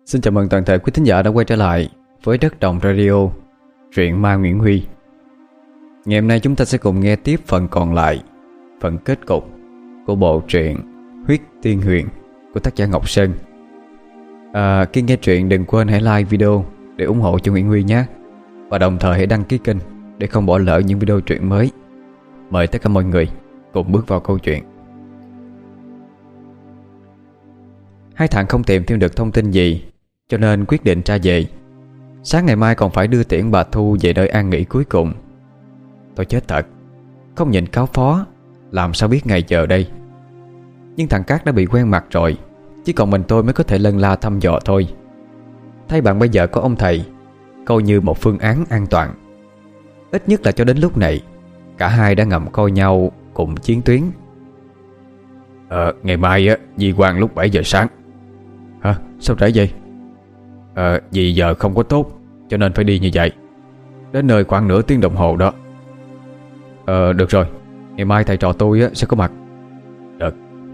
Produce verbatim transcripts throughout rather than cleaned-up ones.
Xin chào mừng toàn thể quý thính giả đã quay trở lại với Đất Đồng Radio, truyện ma Nguyễn Huy. Ngày hôm nay chúng ta sẽ cùng nghe tiếp phần còn lại, phần kết cục của bộ truyện Huyết Tiên Huyền của tác giả Ngọc Sơn. à, Khi nghe truyện đừng quên hãy like video để ủng hộ cho Nguyễn Huy nhé. Và đồng thời hãy đăng ký kênh để không bỏ lỡ những video truyện mới. Mời tất cả mọi người cùng bước vào câu chuyện. Hai thằng không tìm thêm được thông tin gì, cho nên quyết định ra về. Sáng ngày mai còn phải đưa tiễn bà Thu về nơi an nghỉ cuối cùng. Tôi chết thật, không nhìn cáo phó làm sao biết ngày giờ đây. Nhưng thằng Cát đã bị quen mặt rồi, chỉ còn mình tôi mới có thể lân la thăm dò thôi. Thay bạn bây giờ có ông thầy, coi như một phương án an toàn. Ít nhất là cho đến lúc này, cả hai đã ngầm coi nhau cùng chiến tuyến. Ờ, ngày mai á, di quan lúc bảy giờ sáng. Hả? Sao trễ vậy? Ờ, vì giờ không có tốt, cho nên phải đi như vậy. Đến nơi khoảng nửa tiếng đồng hồ đó. Ờ, được rồi, ngày mai thầy trò tôi á, sẽ có mặt. Được.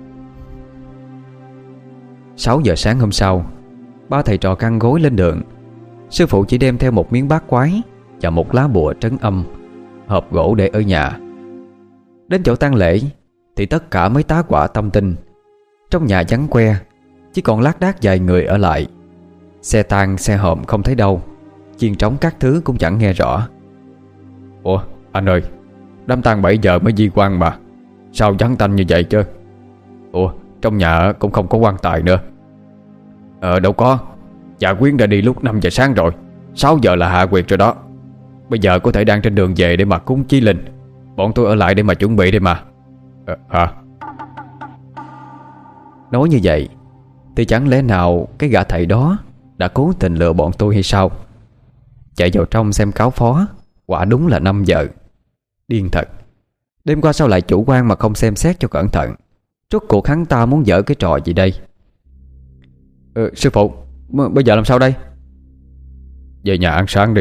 Sáu giờ sáng hôm sau, ba thầy trò căng gối lên đường. Sư phụ chỉ đem theo một miếng bát quái và một lá bùa trấn âm, hộp gỗ để ở nhà. Đến chỗ tang lễ thì tất cả mới tá quả tâm tinh. Trong nhà vắng que, chỉ còn lác đác vài người ở lại. Xe tang xe hòm không thấy đâu, chiên trống các thứ cũng chẳng nghe rõ. Ủa anh ơi, đám tang bảy giờ mới di quan mà, sao vắng tanh như vậy chứ? Ủa trong nhà cũng không có quan tài nữa. Ờ đâu có, dạ Quyến đã đi lúc năm giờ sáng rồi, sáu giờ là hạ quyệt rồi đó. Bây giờ có thể đang trên đường về để mà cúng chí linh. Bọn tôi ở lại để mà chuẩn bị đây mà. Ờ, hả? Nói như vậy thì chẳng lẽ nào cái gã thầy đó đã cố tình lừa bọn tôi hay sao? Chạy vào trong xem cáo phó, quả đúng là năm giờ. Điên thật. Đêm qua sao lại chủ quan mà không xem xét cho cẩn thận? Rốt cuộc hắn ta muốn dở cái trò gì đây? Ờ, sư phụ, m- bây giờ làm sao đây? Về nhà ăn sáng đi.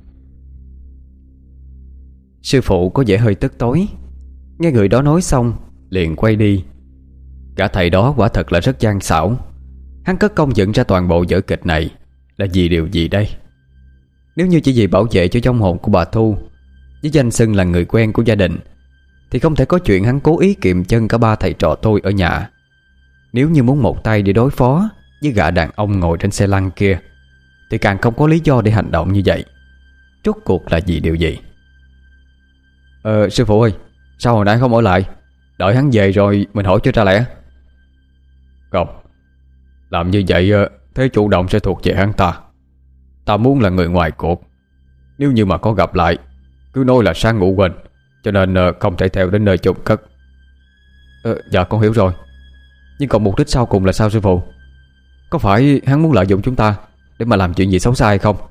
Sư phụ có vẻ hơi tức tối. Nghe người đó nói xong liền quay đi. Cả thầy đó quả thật là rất gian xảo. Hắn cất công dựng ra toàn bộ vở kịch này là vì điều gì đây? Nếu như chỉ vì bảo vệ cho vong hồn của bà Thu với danh xưng là người quen của gia đình, thì không thể có chuyện hắn cố ý kiềm chân cả ba thầy trò tôi ở nhà. Nếu như muốn một tay để đối phó với gã đàn ông ngồi trên xe lăn kia, thì càng không có lý do để hành động như vậy. Rốt cuộc là vì điều gì? Ờ sư phụ ơi, sao hồi nãy không ở lại? Đợi hắn về rồi mình hỏi cho ra lẽ. Không, làm như vậy thế chủ động sẽ thuộc về hắn ta. Ta muốn là người ngoài cuộc. Nếu như mà có gặp lại, cứ nói là sáng ngủ quên, cho nên không thể theo đến nơi chôn cất. ờ, Dạ con hiểu rồi. Nhưng còn mục đích sau cùng là sao sư phụ? Có phải hắn muốn lợi dụng chúng ta để mà làm chuyện gì xấu xa hay không?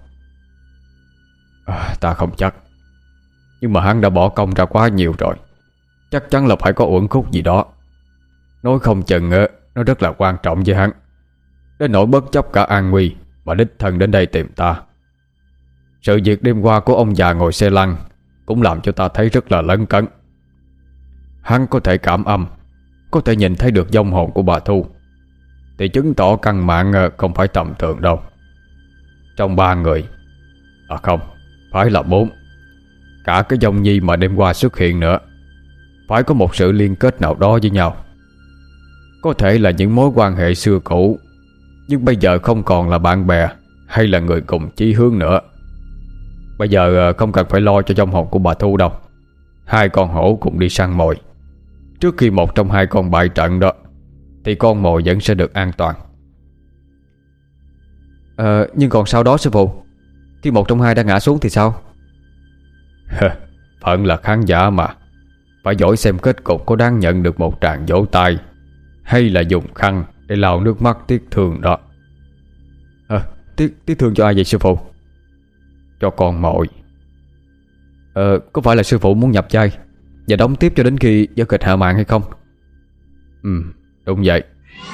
À, ta không chắc. Nhưng mà hắn đã bỏ công ra quá nhiều rồi, chắc chắn là phải có uẩn khúc gì đó. Nói không chừng nó rất là quan trọng với hắn, đến nỗi bất chấp cả an nguy mà đích thân đến đây tìm ta. Sự việc đêm qua của ông già ngồi xe lăn cũng làm cho ta thấy rất là lấn cấn. Hắn có thể cảm âm, có thể nhìn thấy được vong hồn của bà Thu, thì chứng tỏ căn mạng không phải tầm thường đâu. Trong ba người, à không, phải là bốn, cả cái dòng nhi mà đêm qua xuất hiện nữa, phải có một sự liên kết nào đó với nhau. Có thể là những mối quan hệ xưa cũ, nhưng bây giờ không còn là bạn bè hay là người cùng chí hướng nữa. Bây giờ không cần phải lo cho vong hồn của bà Thu đâu. Hai con hổ cùng đi săn mồi. Trước khi một trong hai con bại trận đó, thì con mồi vẫn sẽ được an toàn. Ờ, nhưng còn sau đó sư phụ, khi một trong hai đã ngã xuống thì sao? Phận là khán giả mà, phải giỏi xem kết cục có đáng nhận được một tràng vỗ tay, hay là dùng khăn để lau nước mắt tiếc thương đó. À, tiếc, tiếc thương cho ai vậy sư phụ? Cho con mồi. Ờ, có phải là sư phụ muốn nhập vai và đóng tiếp cho đến khi vở kịch hạ màn hay không? Ừ, đúng vậy.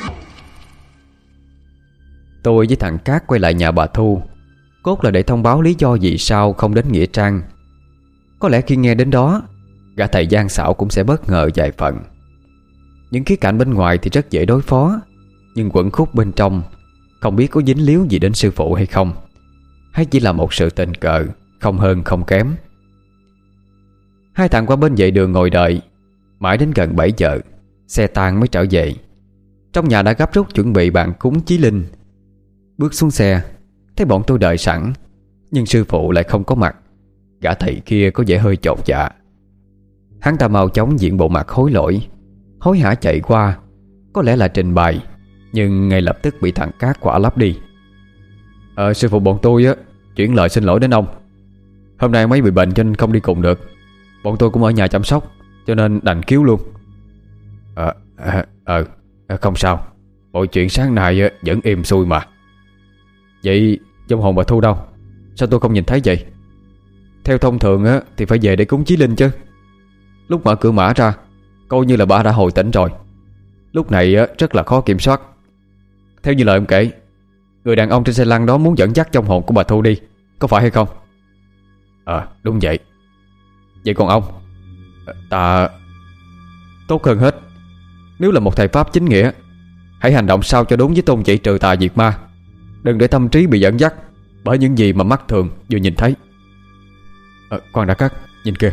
Tôi với thằng Cát quay lại nhà bà Thu, cốt là để thông báo lý do vì sao không đến nghĩa trang. Có lẽ khi nghe đến đó, gã thầy gian xảo cũng sẽ bất ngờ vài phần. Những khía cạnh bên ngoài thì rất dễ đối phó, nhưng quẩn khúc bên trong không biết có dính líu gì đến sư phụ hay không, hay chỉ là một sự tình cờ, không hơn không kém. Hai thằng qua bên vệ đường ngồi đợi. Mãi đến gần bảy giờ xe tan mới trở về. Trong nhà đã gấp rút chuẩn bị bàn cúng chí linh. Bước xuống xe, thấy bọn tôi đợi sẵn, nhưng sư phụ lại không có mặt. Gã thầy kia có vẻ hơi chột dạ. Hắn ta mau chóng diện bộ mặt hối lỗi, hối hả chạy qua, có lẽ là trình bày, nhưng ngay lập tức bị thằng Cát quả lấp đi. Ờ sư phụ bọn tôi á chuyển lời xin lỗi đến ông. Hôm nay mấy bị bệnh cho nên không đi cùng được. Bọn tôi cũng ở nhà chăm sóc, cho nên đành cứu luôn. Ờ à, à, à, không sao. Mọi chuyện sáng nay á, vẫn êm xuôi mà. Vậy vong hồn bà Thu đâu? Sao tôi không nhìn thấy vậy? Theo thông thường á thì phải về để cúng chí linh chứ. Lúc mở cửa mã ra, coi như là bà đã hồi tỉnh rồi. Lúc này á, rất là khó kiểm soát. Theo như lời ông kể, người đàn ông trên xe lăn đó muốn dẫn dắt vong hồn của bà Thu đi, có phải hay không? Ờ à, đúng vậy. Vậy còn ông? Ta... Tốt hơn hết, nếu là một thầy Pháp chính nghĩa, hãy hành động sao cho đúng với tôn chỉ trừ tà diệt ma. Đừng để tâm trí bị dẫn dắt bởi những gì mà mắt thường vừa nhìn thấy. à, Khoan đã Cát, nhìn kìa.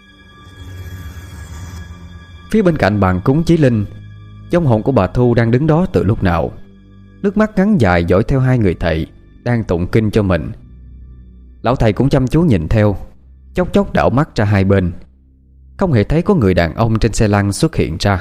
Phía bên cạnh bàn cúng chí linh, vong hồn của bà Thu đang đứng đó từ lúc nào. Nước mắt ngắn dài dõi theo hai người thầy đang tụng kinh cho mình. Lão thầy cũng chăm chú nhìn theo, chốc chốc đảo mắt ra hai bên. Không hề thấy có người đàn ông trên xe lăn xuất hiện ra.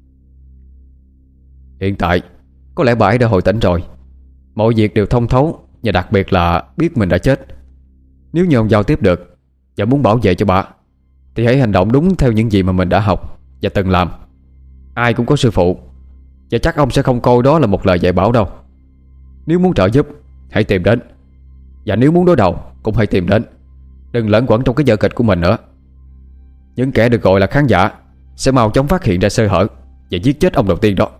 Hiện tại có lẽ bà ấy đã hồi tỉnh rồi, mọi việc đều thông thấu, và đặc biệt là biết mình đã chết. Nếu như ông giao tiếp được và muốn bảo vệ cho bà, thì hãy hành động đúng theo những gì mà mình đã học và từng làm. Ai cũng có sư phụ, và chắc ông sẽ không coi đó là một lời dạy bảo đâu. Nếu muốn trợ giúp, hãy tìm đến. Và nếu muốn đối đầu, cũng hãy tìm đến. Đừng lẫn quẩn trong cái vở kịch của mình nữa. Những kẻ được gọi là khán giả sẽ mau chóng phát hiện ra sơ hở và giết chết ông đầu tiên đó.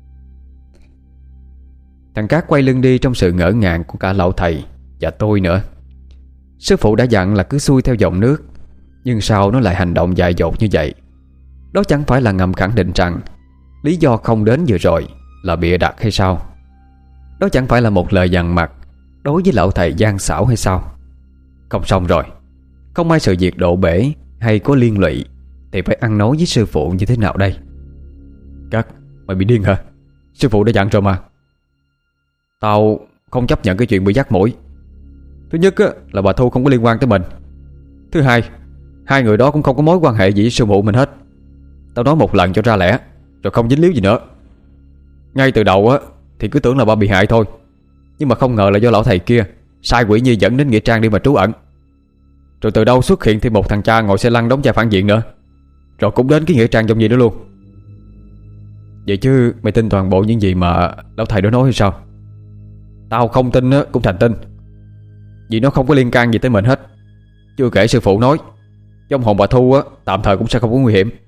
Thằng Cát quay lưng đi trong sự ngỡ ngàng của cả lão thầy và tôi nữa. Sư phụ đã dặn là cứ xuôi theo dòng nước, nhưng sao nó lại hành động dại dột như vậy? Đó chẳng phải là ngầm khẳng định rằng lý do không đến vừa rồi là bịa đặt hay sao? Đó chẳng phải là một lời dằn mặt đối với lão thầy gian xảo hay sao? Không xong rồi. Không may sự việc độ bể hay có liên lụy thì phải ăn nói với sư phụ như thế nào đây? Cát, mày bị điên hả? Sư phụ đã dặn rồi mà. Tao không chấp nhận cái chuyện bị dắt mũi. Thứ nhất á, là bà Thu không có liên quan tới mình. Thứ hai, hai người đó cũng không có mối quan hệ gì với sư phụ mình hết. Tao nói một lần cho ra lẽ, rồi không dính líu gì nữa. Ngay từ đầu á thì cứ tưởng là ba bị hại thôi, nhưng mà không ngờ là do lão thầy kia sai quỷ nhi dẫn đến nghĩa trang đi mà trú ẩn. Rồi từ đâu xuất hiện thêm một thằng cha ngồi xe lăn đóng vai phản diện nữa, rồi cũng đến cái nghĩa trang trong gì đó luôn. Vậy chứ mày tin toàn bộ những gì mà lão thầy đó nói hay sao? Tao không tin á cũng thành tin, vì nó không có liên can gì tới mình hết. Chưa kể sư phụ nói vong hồn bà Thu á tạm thời cũng sẽ không có nguy hiểm.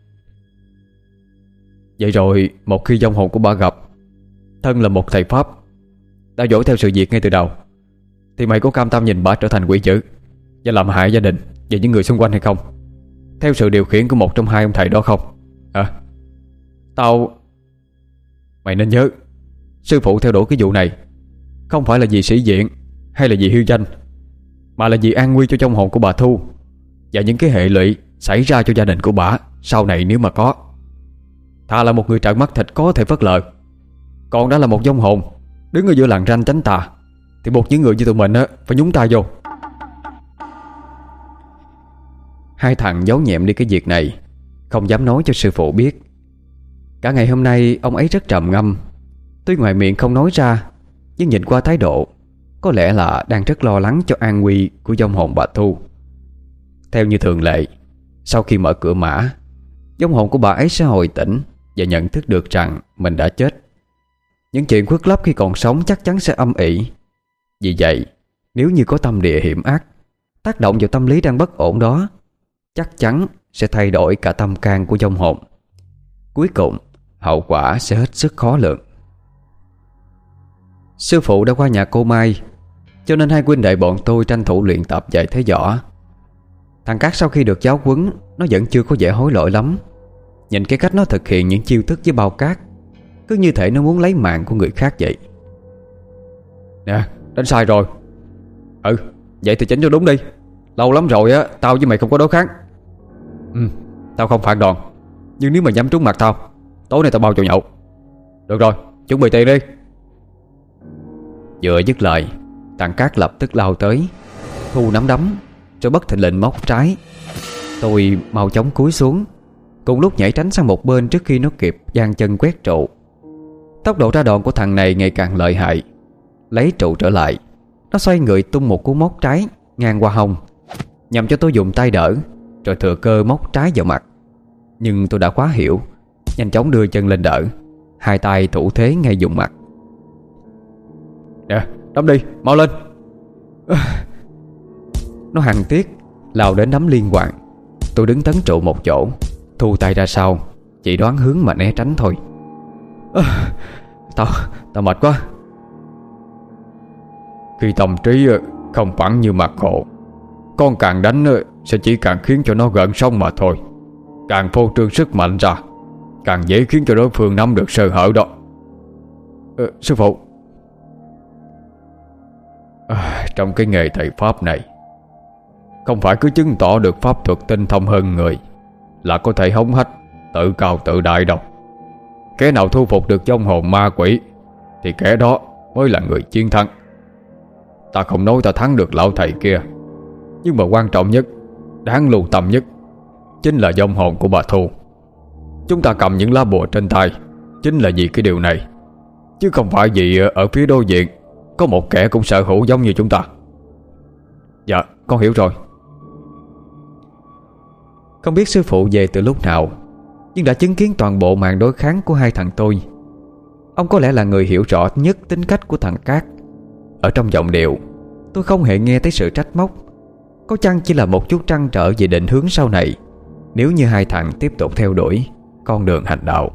Vậy rồi một khi vong hồn của bà gặp, thân là một thầy Pháp đã dõi theo sự việc ngay từ đầu, thì mày có cam tâm nhìn bà trở thành quỷ dữ và làm hại gia đình và những người xung quanh hay không, theo sự điều khiển của một trong hai ông thầy đó không? À, Tao Mày nên nhớ, sư phụ theo đuổi cái vụ này không phải là vì sĩ diện hay là vì hư danh, mà là vì an nguy cho vong hồn của bà Thu và những cái hệ lụy xảy ra cho gia đình của bà sau này nếu mà có. Thà là một người trợn mắt thịt có thể phớt lờ, còn đã là một vong hồn đứng ở giữa làng ranh tránh tà, thì buộc những người như tụi mình á phải nhúng tay vô. Hai thằng giấu nhẹm đi cái việc này, không dám nói cho sư phụ biết. Cả ngày hôm nay ông ấy rất trầm ngâm. Tuy ngoài miệng không nói ra, nhưng nhìn qua thái độ có lẽ là đang rất lo lắng cho an nguy của vong hồn bà Thu. Theo như thường lệ, sau khi mở cửa mã, vong hồn của bà ấy sẽ hồi tỉnh và nhận thức được rằng mình đã chết. Những chuyện khuất lấp khi còn sống chắc chắn sẽ âm ỉ. Vì vậy, nếu như có tâm địa hiểm ác tác động vào tâm lý đang bất ổn đó, chắc chắn sẽ thay đổi cả tâm can của vong hồn. Cuối cùng, hậu quả sẽ hết sức khó lường. Sư phụ đã qua nhà cô Mai, cho nên hai huynh đệ bọn tôi tranh thủ luyện tập dạy thế võ. Thằng Cát sau khi được giáo huấn, nó vẫn chưa có vẻ hối lỗi lắm. Nhìn cái cách nó thực hiện những chiêu thức với bao cát, cứ như thể nó muốn lấy mạng của người khác vậy. Nè, đánh sai rồi. Ừ, vậy thì chỉnh cho đúng đi. Lâu lắm rồi á, tao với mày không có đối kháng. Ừ, tao không phản đòn, nhưng nếu mà nhắm trúng mặt tao, tối nay tao bao chầu nhậu. Được rồi, chuẩn bị tiền đi. Vừa dứt lời, thằng Cát lập tức lao tới, thu nắm đấm, rồi bất thình lình móc trái. Tôi mau chóng cúi xuống, cùng lúc nhảy tránh sang một bên trước khi nó kịp giang chân quét trụ. Tốc độ ra đòn của thằng này ngày càng lợi hại. Lấy trụ trở lại, nó xoay người tung một cú móc trái ngang qua hông, nhằm cho tôi dùng tay đỡ, rồi thừa cơ móc trái vào mặt. Nhưng tôi đã quá hiểu, nhanh chóng đưa chân lên đỡ, hai tay thủ thế ngay vùng mặt. Nè, đấm đi, mau lên. Nó hằn tiếc lao đến đấm liên hoàn. Tôi đứng tấn trụ một chỗ, thu tay ra sau, chỉ đoán hướng mà né tránh thôi. à, Tao, tao mệt quá. Khi tâm trí không phẳng như mặt hồ, con càng đánh sẽ chỉ càng khiến cho nó gợn sóng mà thôi. Càng phô trương sức mạnh ra, càng dễ khiến cho đối phương nắm được sơ hở đó. à, Sư phụ, à, trong cái nghề thầy pháp này, không phải cứ chứng tỏ được pháp thuật tinh thông hơn người là có thể hống hách, tự cao tự đại đâu. Kẻ nào thu phục được vong hồn ma quỷ thì kẻ đó mới là người chiến thắng. Ta không nói ta thắng được lão thầy kia, nhưng mà quan trọng nhất, đáng lưu tâm nhất, chính là vong hồn của bà Thu. Chúng ta cầm những lá bùa trên tay chính là vì cái điều này, chứ không phải vì ở phía đối diện có một kẻ cũng sở hữu giống như chúng ta. Dạ, con hiểu rồi. Không biết sư phụ về từ lúc nào, nhưng đã chứng kiến toàn bộ màn đối kháng của hai thằng tôi. Ông có lẽ là người hiểu rõ nhất tính cách của thằng Cát. Ở trong giọng điệu, tôi không hề nghe thấy sự trách móc. Có chăng chỉ là một chút trăn trở về định hướng sau này, nếu như hai thằng tiếp tục theo đuổi con đường hành đạo.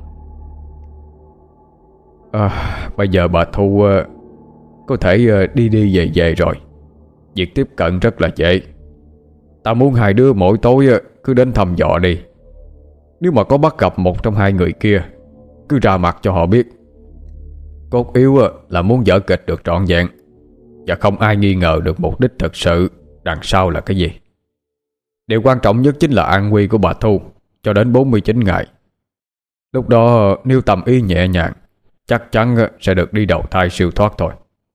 à, Bây giờ bà Thu uh, có thể uh, đi đi về về rồi. Việc tiếp cận rất là dễ. Ta muốn hai đứa mỗi tối uh, cứ đến thăm dò đi. Nếu mà có bắt gặp một trong hai người kia, cứ ra mặt cho họ biết. Cốt yếu uh, là muốn vở kịch được trọn vẹn, và không ai nghi ngờ được mục đích thật sự đằng sau là cái gì. Điều quan trọng nhất chính là an nguy của bà Thu cho đến bốn mươi chín ngày. Lúc đó nếu tầm ý nhẹ nhàng, chắc chắn sẽ được đi đầu thai siêu thoát thôi.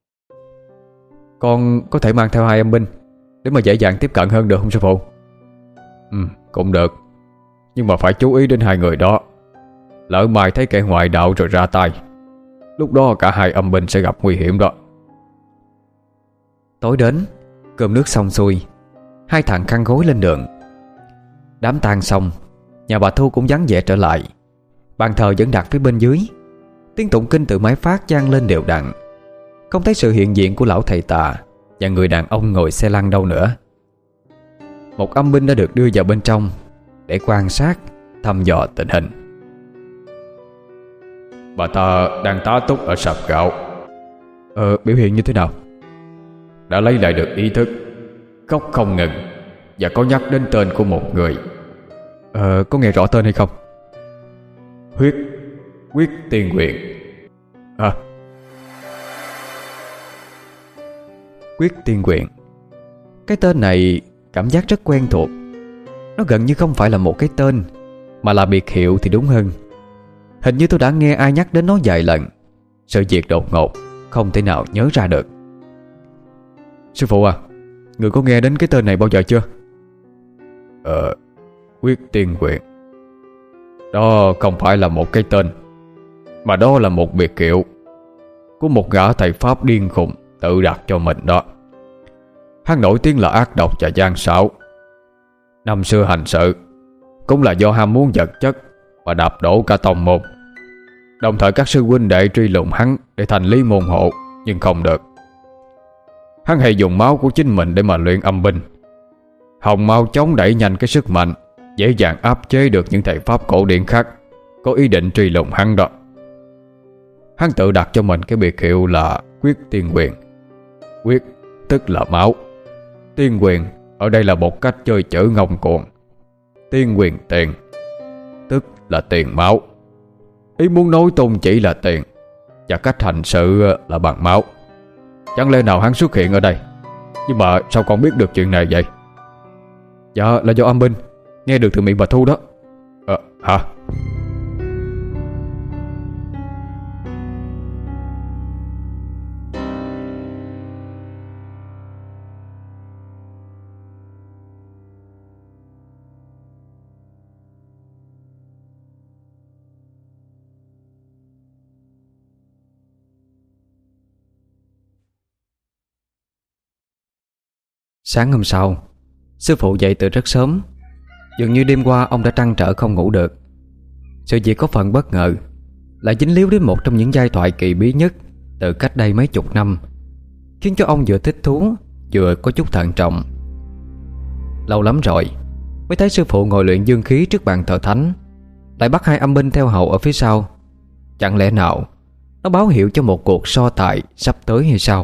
Con có thể mang theo hai âm binh để mà dễ dàng tiếp cận hơn được không sư phụ? Ừ, cũng được. Nhưng mà phải chú ý đến hai người đó. Lỡ mai thấy kẻ ngoại đạo rồi ra tay, lúc đó cả hai âm binh sẽ gặp nguy hiểm đó. Tối đến, cơm nước xong xuôi, hai thằng khăn gối lên đường. Đám tang xong, nhà bà Thu cũng vắng vẻ trở lại. Bàn thờ vẫn đặt phía bên dưới. Tiếng tụng kinh từ máy phát vang lên đều đặn. Không thấy sự hiện diện của lão thầy tà và người đàn ông ngồi xe lăn đâu nữa. Một âm binh đã được đưa vào bên trong để quan sát, thăm dò tình hình. Bà ta đang tá túc ở sạp gạo. Ờ, biểu hiện như thế nào? Đã lấy lại được ý thức, khóc không ngừng, và có nhắc đến tên của một người. Ờ, có nghe rõ tên hay không? Huyết Quyết Tiên Nguyện. À, Quyết Tiên Nguyện. Cái tên này cảm giác rất quen thuộc. Nó gần như không phải là một cái tên, mà là biệt hiệu thì đúng hơn. Hình như tôi đã nghe ai nhắc đến nó vài lần. Sự việc đột ngột, không thể nào nhớ ra được. Sư phụ à, người có nghe đến cái tên này bao giờ chưa? Ờ, Quyết Tiên Nguyện. Đó không phải là một cái tên, mà đó là một biệt hiệu của một gã thầy pháp điên khùng tự đặt cho mình đó. Hắn nổi tiếng là ác độc và gian xảo. Năm xưa hành sự cũng là do ham muốn vật chất và đạp đổ cả tông môn. Đồng thời các sư huynh đệ truy lùng hắn để thành lý môn hộ, nhưng không được. Hắn hay dùng máu của chính mình để mà luyện âm binh. Hồng mau chống đẩy nhanh cái sức mạnh, dễ dàng áp chế được những thầy pháp cổ điển khác có ý định truy lùng hắn đó. Hắn tự đặt cho mình cái biệt hiệu là Quyết Tiên Quyền. Quyết tức là máu, Tiên Quyền ở đây là một cách chơi chữ ngông cuồng. Tiên quyền tiền, tức là tiền máu. Ý muốn nói tôn chỉ là tiền, và cách hành sự là bằng máu. Chẳng lẽ nào hắn xuất hiện ở đây? Nhưng mà sao con biết được chuyện này vậy? Dạ là do âm binh nghe được từ miệng bà Thu đó. Ờ hả? Sáng hôm sau, sư phụ dậy từ rất sớm. Dường như đêm qua ông đã trăn trở không ngủ được. Sự việc có phần bất ngờ, lại dính líu đến một trong những giai thoại kỳ bí nhất từ cách đây mấy chục năm, khiến cho ông vừa thích thú vừa có chút thận trọng. Lâu lắm rồi mới thấy sư phụ ngồi luyện dương khí trước bàn thờ thánh, lại bắt hai âm binh theo hầu ở phía sau. Chẳng lẽ nào nó báo hiệu cho một cuộc so tài sắp tới hay sao?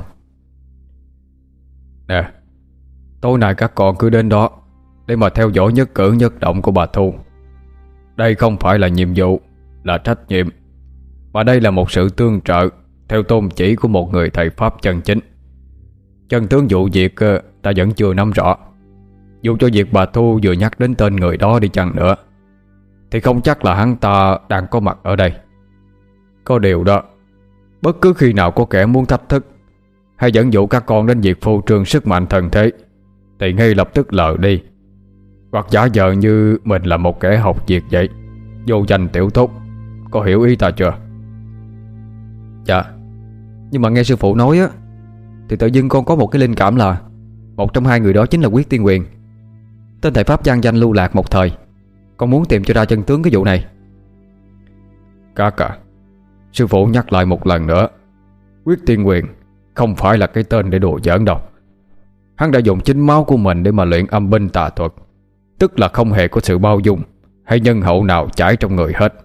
Nè, tối nay các con cứ đến đó để mà theo dõi nhất cử nhất động của bà Thu. Đây không phải là nhiệm vụ, là trách nhiệm, mà đây là một sự tương trợ theo tôn chỉ của một người thầy Pháp chân chính. Chân tướng vụ việc ta vẫn chưa nắm rõ. Dù cho việc bà Thu vừa nhắc đến tên người đó đi chăng nữa, thì không chắc là hắn ta đang có mặt ở đây. Có điều đó, bất cứ khi nào có kẻ muốn thách thức hay dẫn dụ các con đến việc phô trương sức mạnh thần thế, thì ngay lập tức lờ đi, hoặc giả vờ như mình là một kẻ học việc vậy, vô danh tiểu tốt. Có hiểu ý ta chưa? Dạ. Nhưng mà nghe sư phụ nói á, thì tự dưng con có một cái linh cảm là một trong hai người đó chính là Quyết Tiên Quyền, tên thầy Pháp gian danh lưu lạc một thời. Con muốn tìm cho ra chân tướng cái vụ này. Các à, sư phụ nhắc lại một lần nữa, Quyết Tiên Quyền không phải là cái tên để đùa giỡn đâu. Hắn đã dùng chính máu của mình để mà luyện âm binh tà thuật, tức là không hề có sự bao dung hay nhân hậu nào chảy trong người hết.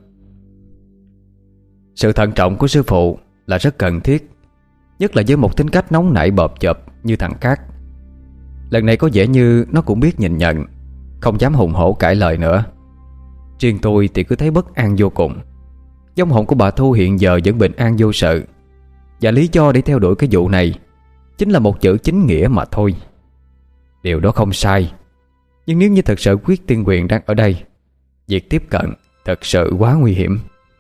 Sự thận trọng của sư phụ là rất cần thiết, nhất là với một tính cách nóng nảy bợp chợp như thằng Cát. Lần này có vẻ như nó cũng biết nhìn nhận, không dám hùng hổ cãi lời nữa. Riêng tôi thì cứ thấy bất an vô cùng. Vong hồn của bà Thu hiện giờ vẫn bình an vô sự, và lý do để theo đuổi cái vụ này chính là một chữ chính nghĩa mà thôi. Điều đó không sai, nhưng nếu như thật sự Quyết Tiên Quyền đang ở đây, việc tiếp cận thật sự quá nguy hiểm.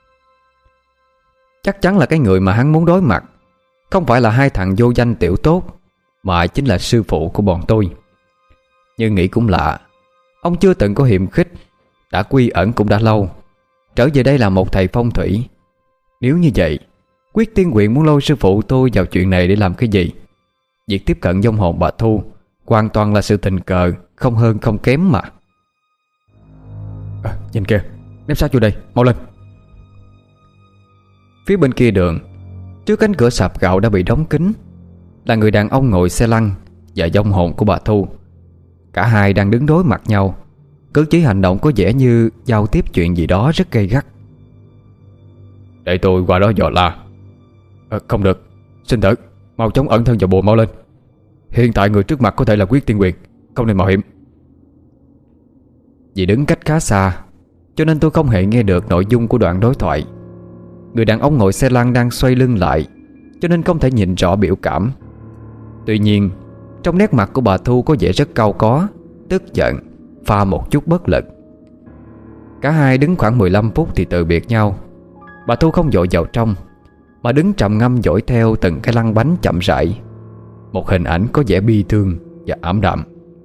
Chắc chắn là cái người mà hắn muốn đối mặt không phải là hai thằng vô danh tiểu tốt, mà chính là sư phụ của bọn tôi. Nhưng nghĩ cũng lạ, ông chưa từng có hiềm khích, đã quy ẩn cũng đã lâu, trở về đây là một thầy phong thủy. Nếu như vậy, Quyết Tiên Quyền muốn lôi sư phụ tôi vào chuyện này để làm cái gì? Việc tiếp cận vong hồn bà Thu hoàn toàn là sự tình cờ, không hơn không kém mà. À, nhìn kìa, ném xác vô đây, mau lên. Phía bên kia đường, trước cánh cửa sạp gạo đã bị đóng kín, là người đàn ông ngồi xe lăn và vong hồn của bà Thu. Cả hai đang đứng đối mặt nhau, cử chỉ hành động có vẻ như giao tiếp chuyện gì đó rất gay gắt. Để tôi qua đó dò la. À, không được, xin thử, mau chóng ẩn thân vào bùa mau lên. Hiện tại người trước mặt có thể là Quyết Tiên Quyền, không nên mạo hiểm. Vì đứng cách khá xa, cho nên tôi không hề nghe được nội dung của đoạn đối thoại. Người đàn ông ngồi xe lăn đang xoay lưng lại, cho nên không thể nhìn rõ biểu cảm. Tuy nhiên, trong nét mặt của bà Thu có vẻ rất cau có, tức giận, pha một chút bất lực. Cả hai đứng khoảng mười lăm phút thì từ biệt nhau. Bà Thu không vội vào trong, mà đứng trầm ngâm dõi theo từng cái lăn bánh chậm rãi. Một hình ảnh có vẻ bi thương và ảm đạm.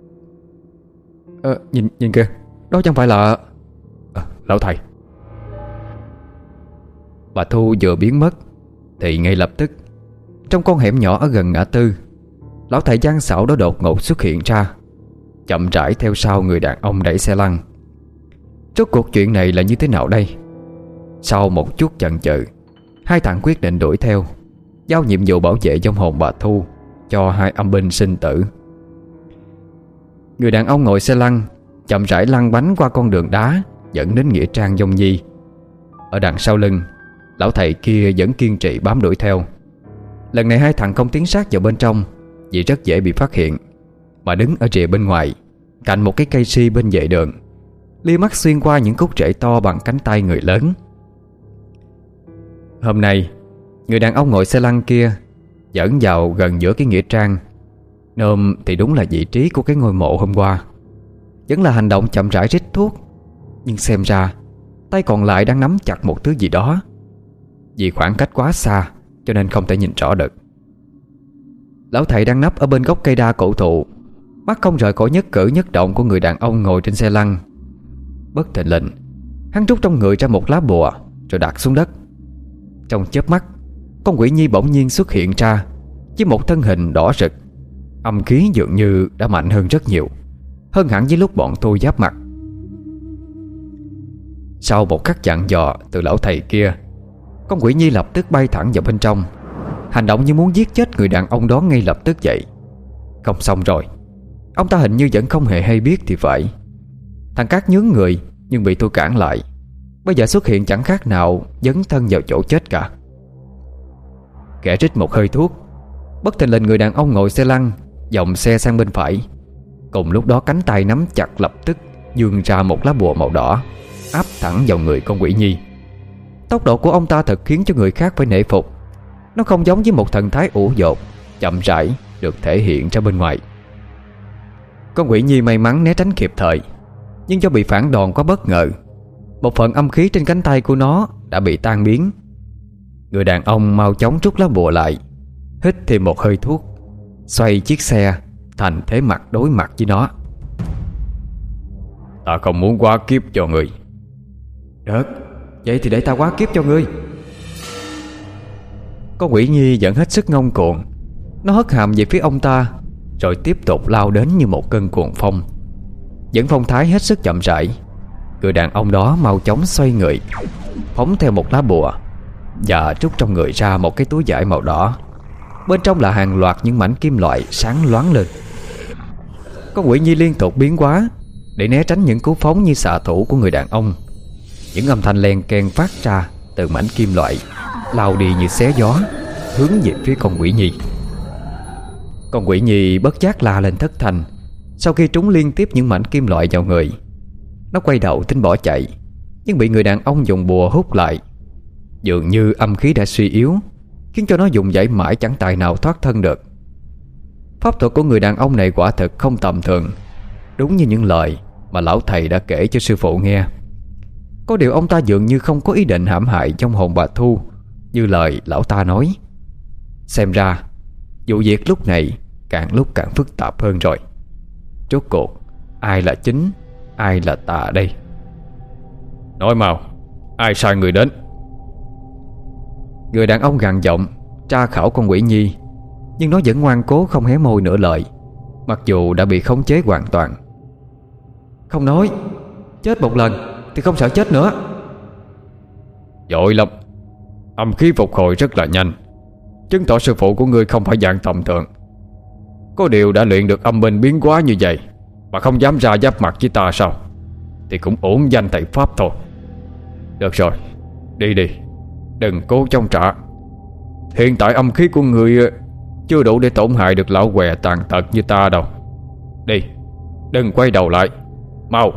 Ờ, nhìn nhìn kìa, đó chẳng phải là... À, lão thầy. Bà Thu vừa biến mất thì ngay lập tức, trong con hẻm nhỏ ở gần ngã tư, lão thầy gian xảo đó đột ngột xuất hiện ra, chậm rãi theo sau người đàn ông đẩy xe lăn. Rốt cuộc chuyện này là như thế nào đây? Sau một chút chần chừ, hai thằng quyết định đuổi theo, giao nhiệm vụ bảo vệ vong hồn bà Thu cho hai âm binh sinh tử. Người đàn ông ngồi xe lăn chậm rãi lăn bánh qua con đường đá dẫn đến nghĩa trang Dông Nhi. Ở đằng sau lưng, lão thầy kia vẫn kiên trì bám đuổi theo. Lần này hai thằng không tiến sát vào bên trong vì rất dễ bị phát hiện, mà đứng ở rìa bên ngoài, cạnh một cái cây si bên vệ đường, lia mắt xuyên qua những khúc rễ to bằng cánh tay người lớn. Hôm nay, người đàn ông ngồi xe lăn kia dẫn vào gần giữa cái nghĩa trang. Nôm thì đúng là vị trí của cái ngôi mộ hôm qua. Vẫn là hành động chậm rãi rít thuốc, nhưng xem ra tay còn lại đang nắm chặt một thứ gì đó. Vì khoảng cách quá xa cho nên không thể nhìn rõ được. Lão thầy đang nấp ở bên gốc cây đa cổ thụ, mắt không rời khỏi nhất cử nhất động của người đàn ông ngồi trên xe lăn. Bất thình lình, hắn rút trong người ra một lá bùa rồi đặt xuống đất. Trong chớp mắt, con quỷ nhi bỗng nhiên xuất hiện ra với một thân hình đỏ rực. Âm khí dường như đã mạnh hơn rất nhiều, hơn hẳn với lúc bọn tôi giáp mặt. Sau một khắc dặn dò từ lão thầy kia, con quỷ nhi lập tức bay thẳng vào bên trong, hành động như muốn giết chết người đàn ông đó ngay lập tức vậy. Không xong rồi, ông ta hình như vẫn không hề hay biết thì phải. Thằng Cát nhướng người nhưng bị tôi cản lại. Bây giờ xuất hiện chẳng khác nào dấn thân vào chỗ chết cả. Kẻ rít một hơi thuốc, bất thình lình người đàn ông ngồi xe lăn dòng xe sang bên phải. Cùng lúc đó cánh tay nắm chặt lập tức giương ra một lá bùa màu đỏ, áp thẳng vào người con quỷ nhi. Tốc độ của ông ta thật khiến cho người khác phải nể phục. Nó không giống với một thần thái ủ dột chậm rãi được thể hiện ra bên ngoài. Con quỷ nhi may mắn né tránh kịp thời, nhưng do bị phản đòn quá bất ngờ, một phần âm khí trên cánh tay của nó đã bị tan biến. Người đàn ông mau chóng rút lá bùa lại, hít thêm một hơi thuốc, xoay chiếc xe thành thế mặt đối mặt với nó. Ta không muốn quá kiếp cho người. Được, vậy thì để ta quá kiếp cho ngươi. Con quỷ nhi vẫn hết sức ngông cuồng. Nó hất hàm về phía ông ta, rồi tiếp tục lao đến như một cơn cuồng phong. Vẫn phong thái hết sức chậm rãi, người đàn ông đó mau chóng xoay người, phóng theo một lá bùa và rút trong người ra một cái túi vải màu đỏ. Bên trong là hàng loạt những mảnh kim loại sáng loáng lên. Con quỷ nhi liên tục biến hóa để né tránh những cú phóng như xạ thủ của người đàn ông. Những âm thanh len keng phát ra từ mảnh kim loại lao đi như xé gió, hướng về phía con quỷ nhi. Con quỷ nhi bất giác la lên thất thanh. Sau khi trúng liên tiếp những mảnh kim loại vào người, nó quay đầu tính bỏ chạy, nhưng bị người đàn ông dùng bùa hút lại. Dường như âm khí đã suy yếu, khiến cho nó dùng dãy mãi chẳng tài nào thoát thân được. Pháp thuật của người đàn ông này quả thực không tầm thường, đúng như những lời mà lão thầy đã kể cho sư phụ nghe. Có điều ông ta dường như không có ý định hãm hại trong hồn bà Thu như lời lão ta nói. Xem ra vụ việc lúc này càng lúc càng phức tạp hơn rồi. Rốt cuộc ai là chính, ai là tà đây? Nói mau, ai sai người đến? Người đàn ông gằn giọng tra khảo con quỷ nhi, nhưng nó vẫn ngoan cố không hé môi nửa lời, mặc dù đã bị khống chế hoàn toàn. Không nói, chết một lần thì không sợ chết nữa. Giỏi lắm. Âm khí phục hồi rất là nhanh, chứng tỏ sư phụ của ngươi không phải dạng tầm thường. Có điều đã luyện được âm binh biến hóa như vậy mà không dám ra giáp mặt với ta sao? Thì cũng ổn danh thầy Pháp thôi. Được rồi, đi đi, đừng cố chống trả. Hiện tại âm khí của ngươi chưa đủ để tổn hại được lão què tàn tật như ta đâu. Đi, đừng quay đầu lại, mau.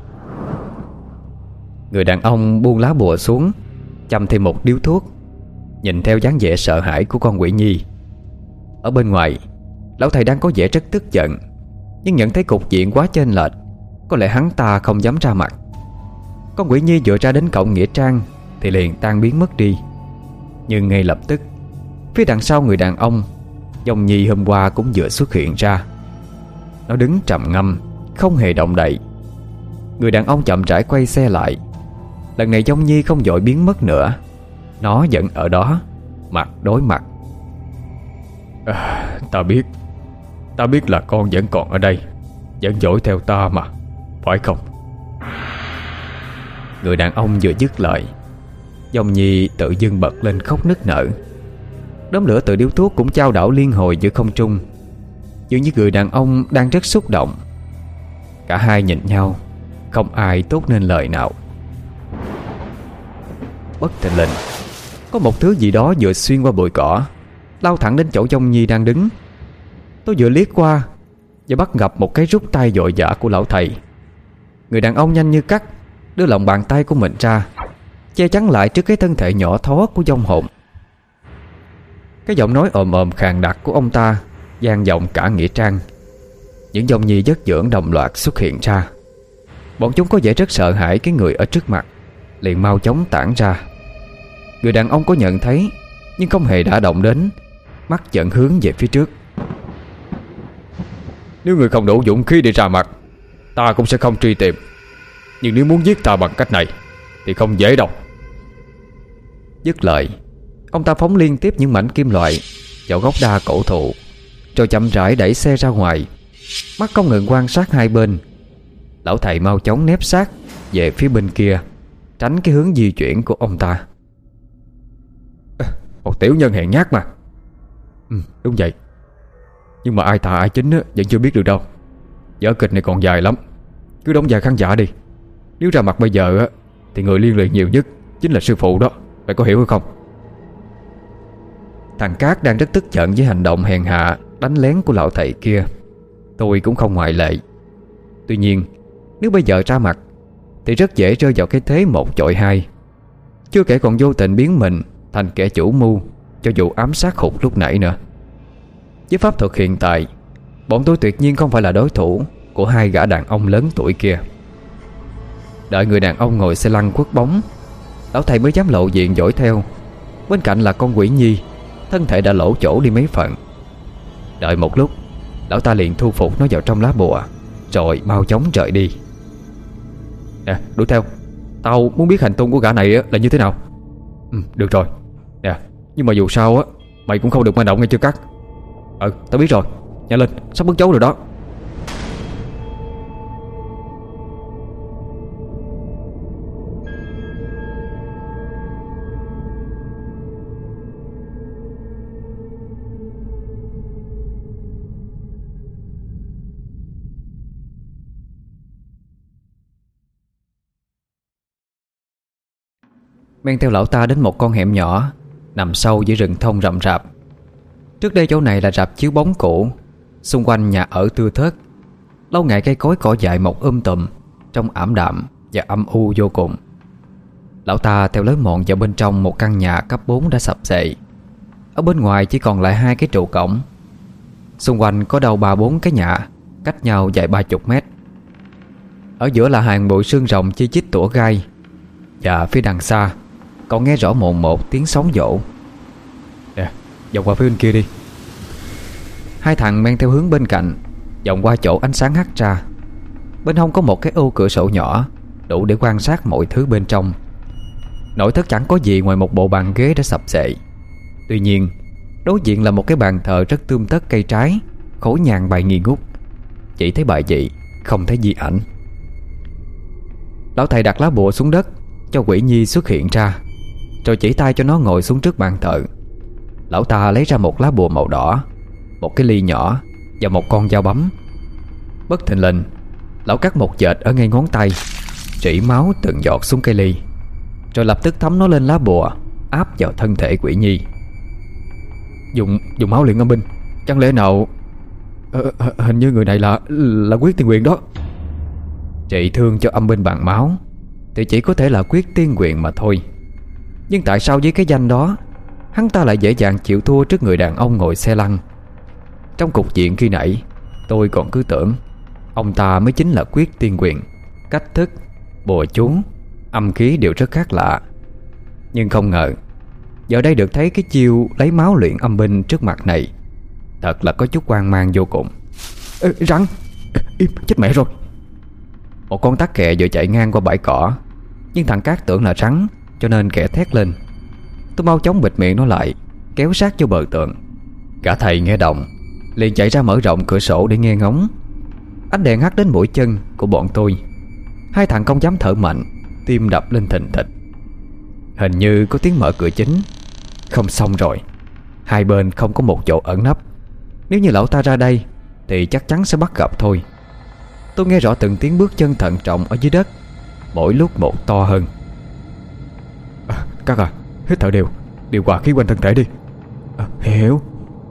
Người đàn ông buông lá bùa xuống, châm thêm một điếu thuốc, nhìn theo dáng vẻ sợ hãi của con quỷ nhi. Ở bên ngoài, lão thầy đang có vẻ rất tức giận, nhưng nhận thấy cục diện quá chênh lệch, có lẽ hắn ta không dám ra mặt. Con quỷ nhi vừa ra đến cổng nghĩa trang thì liền tan biến mất đi. Nhưng ngay lập tức, phía đằng sau người đàn ông, dòng nhi hôm qua cũng vừa xuất hiện ra. Nó đứng trầm ngâm, không hề động đậy. Người đàn ông chậm rãi quay xe lại. Lần này dòng nhi không vội biến mất nữa, nó vẫn ở đó, mặt đối mặt. À, ta biết Ta biết là con vẫn còn ở đây, vẫn dõi theo ta mà, phải không? Người đàn ông vừa dứt lời, dòng nhi tự dưng bật lên khóc nức nở. Đốm lửa từ điếu thuốc cũng chao đảo liên hồi giữa không trung, dường như người đàn ông đang rất xúc động. Cả hai nhìn nhau, không ai tốt nên lời nào. Bất thình lình, có một thứ gì đó vừa xuyên qua bụi cỏ, lao thẳng đến chỗ dòng nhi đang đứng. Tôi vừa liếc qua và bắt gặp một cái rút tay vội vã của lão thầy. Người đàn ông nhanh như cắt đưa lòng bàn tay của mình ra, che chắn lại trước cái thân thể nhỏ thó của vong hồn. Cái giọng nói ồm ồm khàn đặc của ông ta vang vọng cả nghĩa trang. Những dòng nhi dất dưỡng đồng loạt xuất hiện ra. Bọn chúng có vẻ rất sợ hãi cái người ở trước mặt, liền mau chóng tản ra. Người đàn ông có nhận thấy nhưng không hề đả động đến, mắt vẫn hướng về phía trước. Nếu người không đủ dũng khí để ra mặt, ta cũng sẽ không truy tìm. Nhưng nếu muốn giết ta bằng cách này thì không dễ đâu. Dứt lời, ông ta phóng liên tiếp những mảnh kim loại vào gốc đa cổ thụ, rồi chậm rãi đẩy xe ra ngoài, mắt không ngừng quan sát hai bên. Lão thầy mau chóng nép sát về phía bên kia, tránh cái hướng di chuyển của ông ta. Một tiểu nhân hèn nhát mà. Ừ, đúng vậy. Nhưng mà ai tà ai chính á, vẫn chưa biết được đâu. Vở kịch này còn dài lắm. Cứ đóng vai khán giả đi. Nếu ra mặt bây giờ á, thì người liên lụy nhiều nhất chính là sư phụ đó. Bạn có hiểu hay không? Thằng Cát đang rất tức giận với hành động hèn hạ đánh lén của lão thầy kia. Tôi cũng không ngoại lệ. Tuy nhiên, nếu bây giờ ra mặt thì rất dễ rơi vào cái thế một chọi hai. Chưa kể còn vô tình biến mình thành kẻ chủ mưu cho vụ ám sát Hụt lúc nãy nữa. Với pháp thuật hiện tại, bọn tôi tuyệt nhiên không phải là đối thủ của hai gã đàn ông lớn tuổi kia. Đợi người đàn ông ngồi xe lăn quất bóng, lão thầy mới dám lộ diện dõi theo. Bên cạnh là con quỷ nhi, thân thể đã lỗ chỗ đi mấy phần. Đợi một lúc, lão ta liền thu phục nó vào trong lá bùa, rồi mau chóng rời đi. Nè, đuổi theo. Tao muốn biết hành tung của gã này á, là như thế nào. Ừ, được rồi. Nè, nhưng mà dù sao á, mày cũng không được manh động nghe chưa Cát. Ừ, tao biết rồi. Nhanh lên, sắp bước chấu rồi đó. Men theo lão ta đến một con hẻm nhỏ nằm sâu giữa rừng thông rậm rạp. Trước đây chỗ này là rạp chiếu bóng cũ, xung quanh nhà ở tưa thớt. Lâu ngày cây cối cỏ dại mọc um tùm, trông ảm đạm và âm u vô cùng. Lão ta theo lối mòn vào bên trong một căn nhà cấp bốn đã sập xệ. Ở bên ngoài chỉ còn lại hai cái trụ cổng. Xung quanh có đâu ba bốn cái nhà, cách nhau dài ba chục mét. Ở giữa là hàng bụi xương rồng chi chít tủa gai. Và phía đằng xa còn nghe rõ mồn một tiếng sóng vỗ. Nè, vòng qua phía bên kia đi. Hai thằng men theo hướng bên cạnh, vòng qua chỗ ánh sáng hắt ra. Bên hông có một cái ô cửa sổ nhỏ, đủ để quan sát mọi thứ bên trong. Nội thất chẳng có gì ngoài một bộ bàn ghế đã sập xệ. Tuy nhiên, đối diện là một cái bàn thờ rất tươm tất cây trái, khối nhang bày nghi ngút. Chỉ thấy bài vị, không thấy di ảnh. Lão thầy đặt lá bùa xuống đất cho quỷ nhi xuất hiện ra, rồi chỉ tay cho nó ngồi xuống trước bàn thờ. Lão ta lấy ra một lá bùa màu đỏ, một cái ly nhỏ và một con dao bấm. Bất thình lình, lão cắt một vệt ở ngay ngón tay, rỉ máu từng giọt xuống cây ly, rồi lập tức thấm nó lên lá bùa, áp vào thân thể quỷ nhi. Dùng dùng máu luyện âm binh. Chẳng lẽ nào ờ, hình như người này là là Quyết Tiên Quyền đó. Trị thương cho âm binh bằng máu thì chỉ có thể là Quyết Tiên Quyền mà thôi. Nhưng tại sao với cái danh đó hắn ta lại dễ dàng chịu thua trước người đàn ông ngồi xe lăn? Trong cục diện khi nãy, tôi còn cứ tưởng ông ta mới chính là Quyết Tiên Quyền. Cách thức, bùa chú, âm khí đều rất khác lạ. Nhưng không ngờ giờ đây được thấy cái chiêu lấy máu luyện âm binh trước mặt này, thật là có chút hoang mang vô cùng. Ê, rắn! Im, chết mẹ rồi! Một con tắc kè vừa chạy ngang qua bãi cỏ, nhưng thằng Cát tưởng là rắn, cho nên kẻ thét lên. Tôi mau chóng bịt miệng nó lại, kéo sát vô bờ tường. Cả thầy nghe động, liền chạy ra mở rộng cửa sổ để nghe ngóng. Ánh đèn hắt đến mũi chân của bọn tôi. Hai thằng không dám thở mạnh, tim đập lên thình thịch. Hình như có tiếng mở cửa chính. Không xong rồi, hai bên không có một chỗ ẩn nấp. Nếu như lão ta ra đây thì chắc chắn sẽ bắt gặp thôi. Tôi nghe rõ từng tiếng bước chân thận trọng ở dưới đất, mỗi lúc một to hơn. À, Cát à, hít thở đều, điều hòa khí quanh thân thể đi. À, hiểu.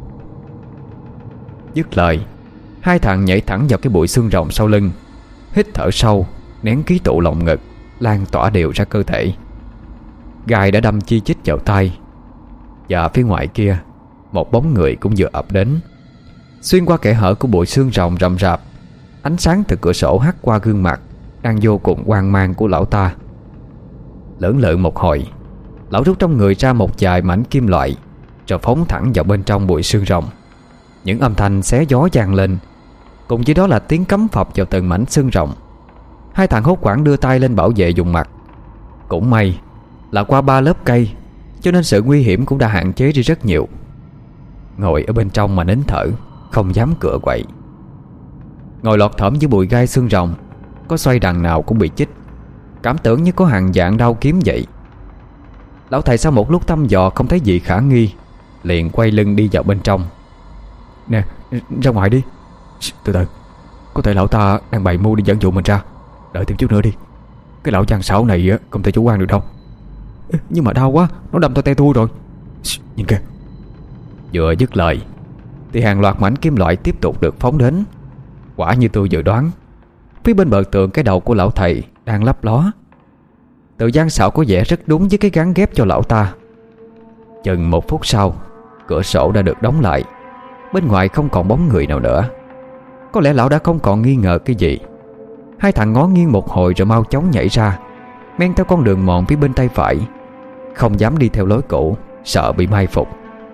Dứt lời, hai thằng nhảy thẳng vào cái bụi xương rồng sau lưng, hít thở sâu, nén khí tụ lồng ngực lan tỏa đều ra cơ thể. Gai đã đâm chi chít vào tay. Và phía ngoài kia, một bóng người cũng vừa ập đến. Xuyên qua kẽ hở của bụi xương rồng rậm rạp, ánh sáng từ cửa sổ hắt qua gương mặt đang vô cùng hoang mang của lão ta. Lưỡng lự một hồi, lão rút trong người ra một vài mảnh kim loại, rồi phóng thẳng vào bên trong bụi xương rồng. Những âm thanh xé gió vang lên, cùng với đó là tiếng cắm phập vào từng mảnh xương rồng. Hai thằng hốt hoảng đưa tay lên bảo vệ vùng mặt. Cũng may là qua ba lớp cây, cho nên sự nguy hiểm cũng đã hạn chế đi rất nhiều. Ngồi ở bên trong mà nín thở, không dám cựa quậy. Ngồi lọt thỏm dưới bụi gai xương rồng, có xoay đằng nào cũng bị chích, cảm tưởng như có hàng vạn đao kiếm vậy. Lão thầy sau một lúc thăm dò không thấy gì khả nghi, liền quay lưng đi vào bên trong. Nè, ra ngoài đi. Từ từ, có thể lão ta đang bày mưu đi dẫn dụ mình ra. Đợi thêm chút nữa đi. Cái lão giang xảo này không thể chủ quan được đâu. Nhưng mà đau quá, nó đâm tôi te tua rồi. Nhìn kìa. Vừa dứt lời thì hàng loạt mảnh kim loại tiếp tục được phóng đến. Quả như tôi dự đoán, phía bên bờ tường cái đầu của lão thầy đang lấp ló. Tự gian xảo có vẻ rất đúng với cái gắn ghép cho lão ta. Chừng một phút sau, cửa sổ đã được đóng lại. Bên ngoài không còn bóng người nào nữa. Có lẽ lão đã không còn nghi ngờ cái gì. Hai thằng ngó nghiêng một hồi rồi mau chóng nhảy ra, men theo con đường mòn phía bên tay phải, không dám đi theo lối cũ, sợ bị mai phục.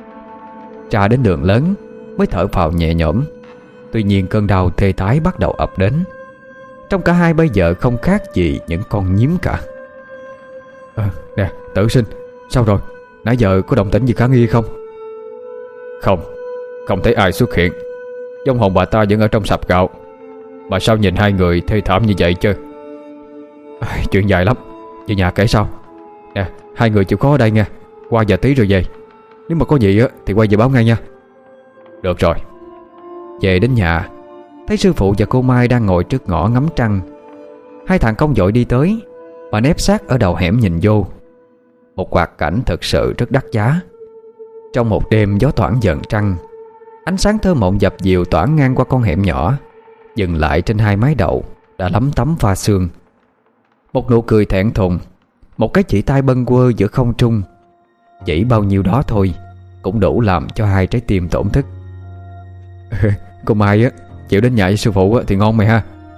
Ra đến đường lớn mới thở phào nhẹ nhõm. Tuy nhiên cơn đau thê tái bắt đầu ập đến. Trong cả hai bây giờ không khác gì những con nhím cả. À, nè, Tử Sinh, sao rồi? Nãy giờ có động tĩnh gì khả nghi không? Không, không thấy ai xuất hiện. Vong hồn bà ta vẫn ở trong sạp gạo. Mà sao nhìn hai người thê thảm như vậy chứ? À, chuyện dài lắm, về nhà kể sau. Nè, hai người chịu khó ở đây nha, qua giờ tí rồi về. Nếu mà có gì á thì quay về báo ngay nha. Được rồi. Về đến nhà, thấy sư phụ và cô Mai đang ngồi trước ngõ ngắm trăng. Hai thằng công vội đi tới và nép sát ở đầu hẻm nhìn vô. Một hoạt cảnh thật sự rất đắt giá. Trong một đêm gió thoảng dần trăng, ánh sáng thơ mộng dập dìu tỏa ngang qua con hẻm nhỏ, dừng lại trên hai mái đậu đã lấm tấm pha sương. Một nụ cười thẹn thùng, một cái chỉ tay bâng quơ giữa không trung, chỉ bao nhiêu đó thôi cũng đủ làm cho hai trái tim tổn thức. Cô Mai á, chịu đến nhà với sư phụ á thì ngon mày ha.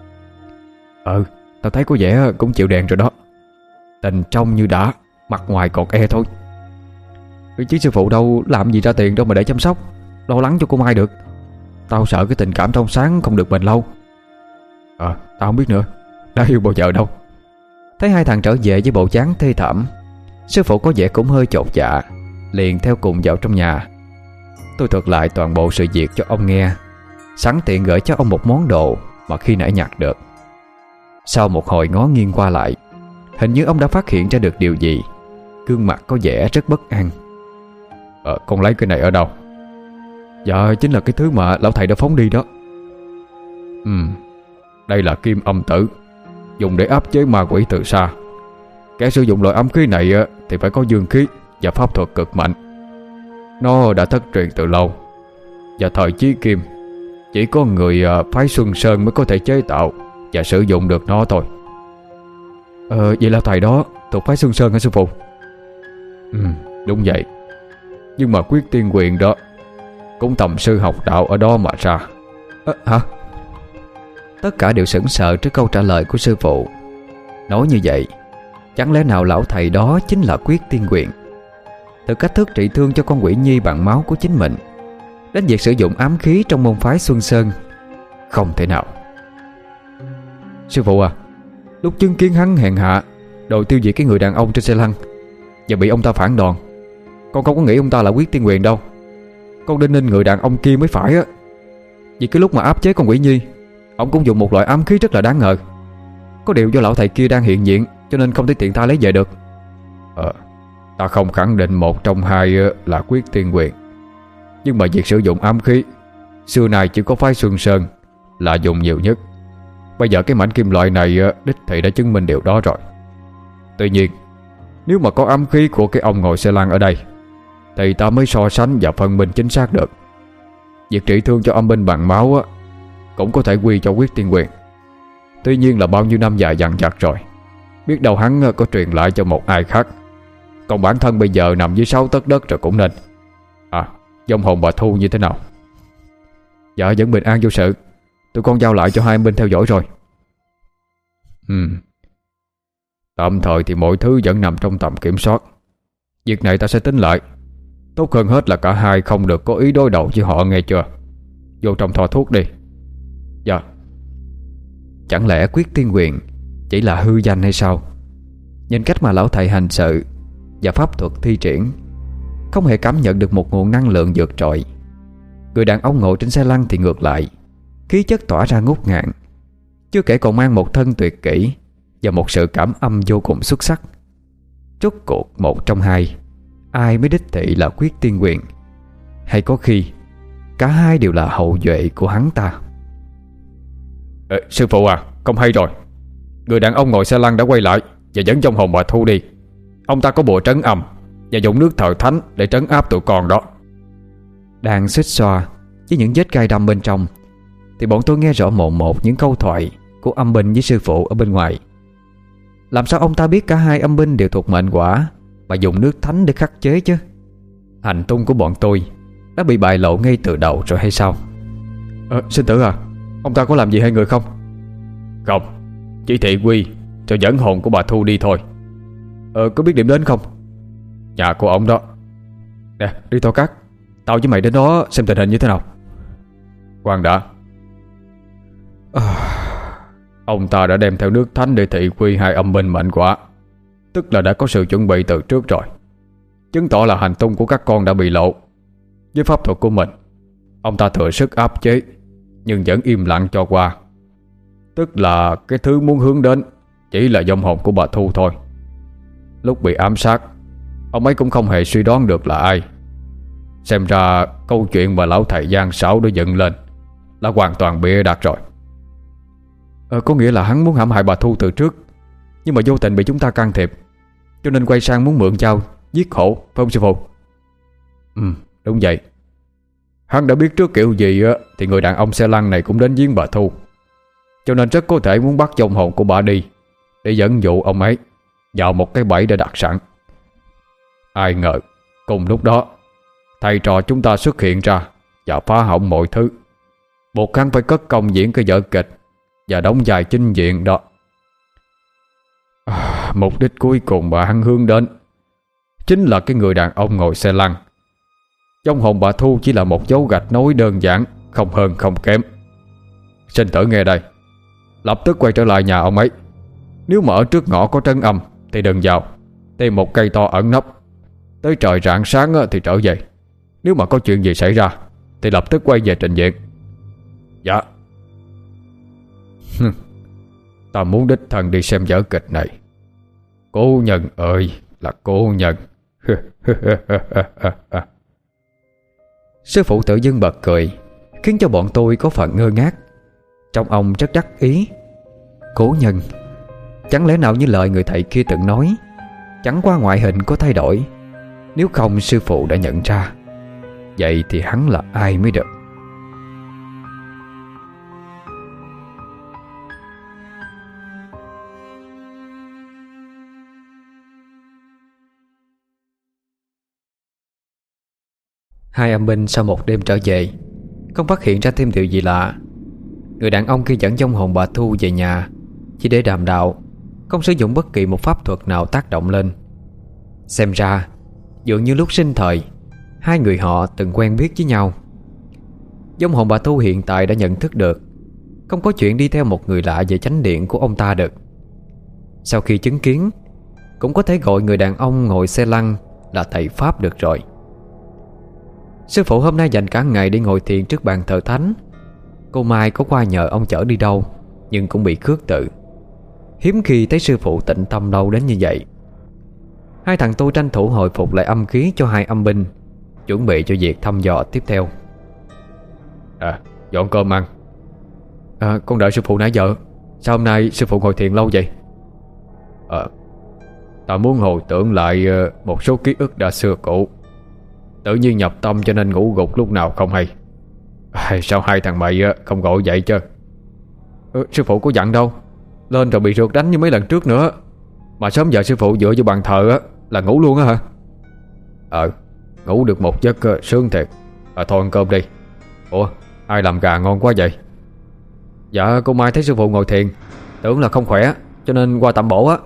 Ừ, tao thấy có vẻ cũng chịu đèn rồi đó. Tình trong như đã, mặt ngoài còn e thôi. Chứ sư phụ đâu làm gì ra tiền đâu mà để chăm sóc, lo lắng cho cô Mai được. Tao sợ cái tình cảm trong sáng không được bền lâu. Ờ, à, tao không biết nữa, đã yêu bao giờ đâu. Thấy hai thằng trở về với bộ dáng thê thảm, sư phụ có vẻ cũng hơi chột dạ, liền theo cùng vào trong nhà. Tôi thuật lại toàn bộ sự việc cho ông nghe, sẵn tiện gửi cho ông một món đồ mà khi nãy nhặt được. Sau một hồi ngó nghiêng qua lại, hình như ông đã phát hiện ra được điều gì. Gương mặt có vẻ rất bất an. Ờ, con lấy cái này ở đâu? Dạ, chính là cái thứ mà lão thầy đã phóng đi đó. Ừ, đây là kim âm tử, dùng để áp chế ma quỷ từ xa. Kẻ sử dụng loại âm khí này thì phải có dương khí và pháp thuật cực mạnh. Nó đã thất truyền từ lâu, và thời Chí Kim chỉ có người phái Xuân Sơn mới có thể chế tạo và sử dụng được nó thôi. Ờ, vậy là thầy đó thuộc phái Xuân Sơn hả sư phụ? Ừ, đúng vậy. Nhưng mà Quyết Tiên Quyền đó cũng tầm sư học đạo ở đó mà ra. À, hả? Tất cả đều sững sờ trước câu trả lời của sư phụ. Nói như vậy, chẳng lẽ nào lão thầy đó chính là Quyết Tiên Quyền? Từ cách thức trị thương cho con quỷ nhi bằng máu của chính mình đến việc sử dụng ám khí trong môn phái Xuân Sơn, không thể nào. Sư phụ à, lúc chứng kiến hắn hèn hạ đòi tiêu diệt cái người đàn ông trên xe lăn và bị ông ta phản đòn, con không có nghĩ ông ta là Quyết Tiên Quyền đâu. Con đinh ninh người đàn ông kia mới phải á. Vì cái lúc mà áp chế con quỷ nhi, ông cũng dùng một loại ám khí rất là đáng ngờ. Có điều do lão thầy kia đang hiện diện cho nên không thể tiện tay lấy về được. Ờ, ta không khẳng định một trong hai là Quyết Tiên Quyền, nhưng mà việc sử dụng ám khí xưa nay chỉ có phái Xuân Sơn là dùng nhiều nhất. Bây giờ cái mảnh kim loại này đích thị đã chứng minh điều đó rồi. Tuy nhiên, nếu mà có ám khí của cái ông ngồi xe lăn ở đây thì ta mới so sánh và phân minh chính xác được. Việc trị thương cho âm binh bằng máu á, cũng có thể quy cho Quyết Tiên Quyền. Tuy nhiên là bao nhiêu năm dài dằng dặc rồi, biết đâu hắn có truyền lại cho một ai khác. Còn bản thân bây giờ nằm dưới sáu tấc đất rồi cũng nên. À, vong hồn bà Thu như thế nào? Dạ vẫn bình an vô sự. Tụi con giao lại cho hai bên theo dõi rồi. Ừ. Tạm thời thì mọi thứ vẫn nằm trong tầm kiểm soát. Việc này ta sẽ tính lại. Tốt hơn hết là cả hai không được có ý đối đầu với họ, nghe chưa? Vô trong thò thuốc đi. Dạ. Chẳng lẽ Quyết Tiên Quyền chỉ là hư danh hay sao? Nhìn cách mà lão thầy hành sự và pháp thuật thi triển, không hề cảm nhận được một nguồn năng lượng vượt trội. Người đàn ông ngồi trên xe lăn thì ngược lại, khí chất tỏa ra ngút ngàn. Chưa kể còn mang một thân tuyệt kỹ và một sự cảm âm vô cùng xuất sắc. Rốt cuộc một trong hai, ai mới đích thị là Quyết Tiên Quyền? Hay có khi cả hai đều là hậu duệ của hắn ta? Ê, sư phụ à, không hay rồi. Người đàn ông ngồi xe lăn đã quay lại và dẫn vong hồn bà Thu đi. Ông ta có bùa trấn âm và dùng nước thờ thánh để trấn áp tụi con đó. Đang xích xoa với những vết gai đâm bên trong, thì bọn tôi nghe rõ mồn một những câu thoại của âm binh với sư phụ ở bên ngoài. Làm sao ông ta biết cả hai âm binh đều thuộc mệnh quả mà dùng nước thánh để khắc chế chứ? Hành tung của bọn tôi đã bị bại lộ ngay từ đầu rồi hay sao? Ờ, sinh tử à, ông ta có làm gì hai người không? Không, chỉ thị quy cho dẫn hồn của bà Thu đi thôi. Ờ, có biết điểm đến không? Nhà của ông đó. Nè, đi Thor Cát, tao với mày đến đó xem tình hình như thế nào. Khoan đã. À, ông ta đã đem theo nước thánh để thị quy hai âm binh mệnh quả, tức là đã có sự chuẩn bị từ trước rồi, chứng tỏ là hành tung của các con đã bị lộ. Với pháp thuật của mình, ông ta thừa sức áp chế nhưng vẫn im lặng cho qua. Tức là cái thứ muốn hướng đến chỉ là vong hồn của bà Thu thôi. Lúc bị ám sát, ông ấy cũng không hề suy đoán được là ai. Xem ra câu chuyện mà lão thầy gian xảo đã dựng lên là hoàn toàn bịa đặt rồi. Ờ, có nghĩa là hắn muốn hãm hại bà Thu từ trước, nhưng mà vô tình bị chúng ta can thiệp, cho nên quay sang muốn mượn dao giết hổ, phải không sư phụ? Ừ, đúng vậy. Hắn đã biết trước kiểu gì á thì người đàn ông xe lăn này cũng đến giếng bà Thu, cho nên rất có thể muốn bắt vong hồn của bà đi để dẫn dụ ông ấy vào một cái bẫy đã đặt sẵn. Ai ngờ cùng lúc đó thầy trò chúng ta xuất hiện ra và phá hỏng mọi thứ, buộc hắn phải cất công diễn cái vở kịch và đóng vai chính diện đó. À, mục đích cuối cùng mà hắn hướng đến chính là cái người đàn ông ngồi xe lăn. Vong hồn bà Thu chỉ là một dấu gạch nối đơn giản, không hơn không kém. Sinh tử nghe đây, lập tức quay trở lại nhà ông ấy. Nếu mà ở trước ngõ có trấn âm thì đừng vào, tìm một cây to ẩn nấp. Tới trời rạng sáng thì trở về. Nếu mà có chuyện gì xảy ra thì lập tức quay về trình diện. Dạ. Ta muốn đích thân đi xem vở kịch này. Cố nhân ơi là cố nhân. Sư phụ tự dưng bật cười, khiến cho bọn tôi có phần ngơ ngác. Trong ông rất đắc ý. Cố nhân? Chẳng lẽ nào như lời người thầy kia từng nói, chẳng qua ngoại hình có thay đổi, nếu không sư phụ đã nhận ra. Vậy thì hắn là ai mới được? Hai âm binh sau một đêm trở về, không phát hiện ra thêm điều gì lạ. Người đàn ông kia dẫn vong hồn bà Thu về nhà chỉ để đàm đạo, không sử dụng bất kỳ một pháp thuật nào tác động lên. Xem ra dường như lúc sinh thời hai người họ từng quen biết với nhau. Vong hồn bà Thu hiện tại đã nhận thức được không có chuyện đi theo một người lạ về chánh điện của ông ta được. Sau khi chứng kiến, cũng có thể gọi người đàn ông ngồi xe lăn là thầy Pháp được rồi. Sư phụ hôm nay dành cả ngày đi ngồi thiền trước bàn thờ thánh. Cô Mai có qua nhờ ông chở đi đâu, nhưng cũng bị khước từ. Hiếm khi thấy sư phụ tịnh tâm lâu đến như vậy. Hai thằng tôi tranh thủ hồi phục lại âm khí cho hai âm binh, chuẩn bị cho việc thăm dò tiếp theo. À, dọn cơm ăn. À, con đợi sư phụ nãy giờ. Sao hôm nay sư phụ ngồi thiền lâu vậy? Ờ, ta muốn hồi tưởng lại một số ký ức đã xưa cũ. Tự nhiên nhập tâm cho nên ngủ gục lúc nào không hay. À, sao hai thằng mày không gọi dậy chứ? Ừ, sư phụ có dặn đâu. Lên rồi bị rượt đánh như mấy lần trước nữa. Mà sớm giờ sư phụ dựa vô bàn thờ á là ngủ luôn á hả? Ờ, ngủ được một giấc sướng thiệt. À thôi ăn cơm đi. Ủa ai làm gà ngon quá vậy? Dạ cô Mai thấy sư phụ ngồi thiền, tưởng là không khỏe cho nên qua tạm bổ á.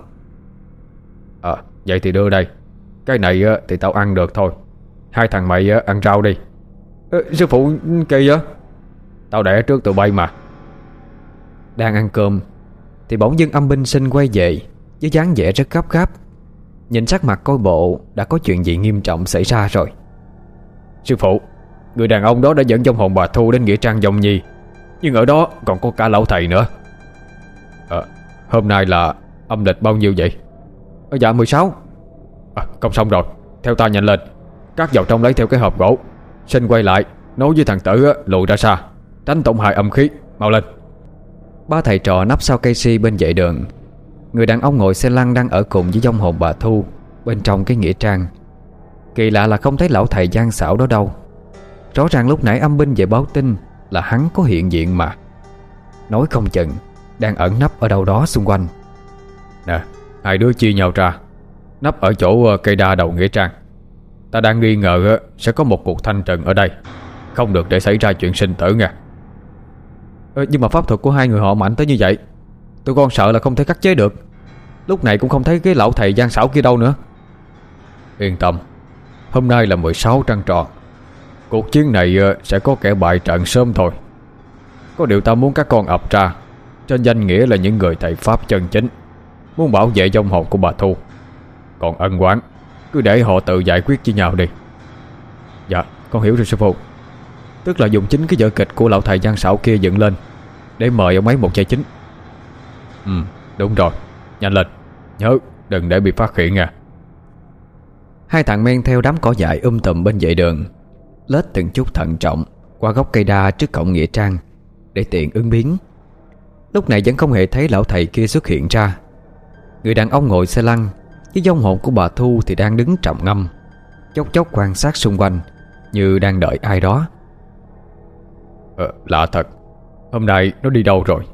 À vậy thì đưa đây. Cái này á, thì tao ăn được thôi. Hai thằng mày á, ăn rau đi. Ê, sư phụ kỳ vậy? Tao đẻ trước tụi bay mà. Đang ăn cơm thì bỗng dưng âm binh sinh quay về với dáng vẻ rất gấp gáp. Nhìn sắc mặt coi bộ đã có chuyện gì nghiêm trọng xảy ra rồi. Sư phụ, người đàn ông đó đã dẫn vong hồn bà Thu đến nghĩa trang Dòng Nhi, nhưng ở đó còn có cả lão thầy nữa. à, Hôm nay là âm lịch bao nhiêu vậy? Ờ, dạ mười sáu. à, Công xong rồi, theo ta nhanh lên. Cắt vào trong lấy theo cái hộp gỗ. Sinh quay lại nói với thằng Tử á, lùi ra xa, tránh tổn hại âm khí. Mau lên. Ba thầy trò nấp sau cây si bên vệ đường. Người đàn ông ngồi xe lăn đang ở cùng với vong hồn bà Thu bên trong cái nghĩa trang. Kỳ lạ là không thấy lão thầy gian xảo đó đâu. Rõ ràng lúc nãy âm binh về báo tin là hắn có hiện diện mà. Nói không chừng đang ẩn nấp ở đâu đó xung quanh. Nè, hai đứa chia nhau ra, nấp ở chỗ cây đa đầu nghĩa trang. Ta đang nghi ngờ sẽ có một cuộc thanh trừng ở đây, không được để xảy ra chuyện sinh tử nha. ờ, Nhưng mà pháp thuật của hai người họ mạnh tới như vậy, tụi con sợ là không thể khắc chế được. Lúc này cũng không thấy cái lão thầy gian xảo kia đâu nữa. Yên tâm, hôm nay là mười sáu trăng tròn. Cuộc chiến này sẽ có kẻ bại trận sớm thôi. Có điều ta muốn các con ập ra trên danh nghĩa là những người thầy pháp chân chính, muốn bảo vệ vong hồn của bà Thu. Còn ân oán cứ để họ tự giải quyết với nhau đi. Dạ con hiểu rồi sư phụ. Tức là dùng chính cái vở kịch của lão thầy gian xảo kia dựng lên để mời ông ấy một vai chính. Ừ đúng rồi. Nhanh lên, nhớ đừng để bị phát hiện nha. Hai thằng men theo đám cỏ dại um tùm bên vệ đường, lết từng chút thận trọng qua gốc cây đa trước cổng nghĩa trang để tiện ứng biến. Lúc này vẫn không hề thấy lão thầy kia xuất hiện ra. Người đàn ông ngồi xe lăn với vong hồn của bà Thu thì đang đứng trầm ngâm, chốc chốc quan sát xung quanh như đang đợi ai đó. ờ, Lạ thật, hôm nay nó đi đâu rồi?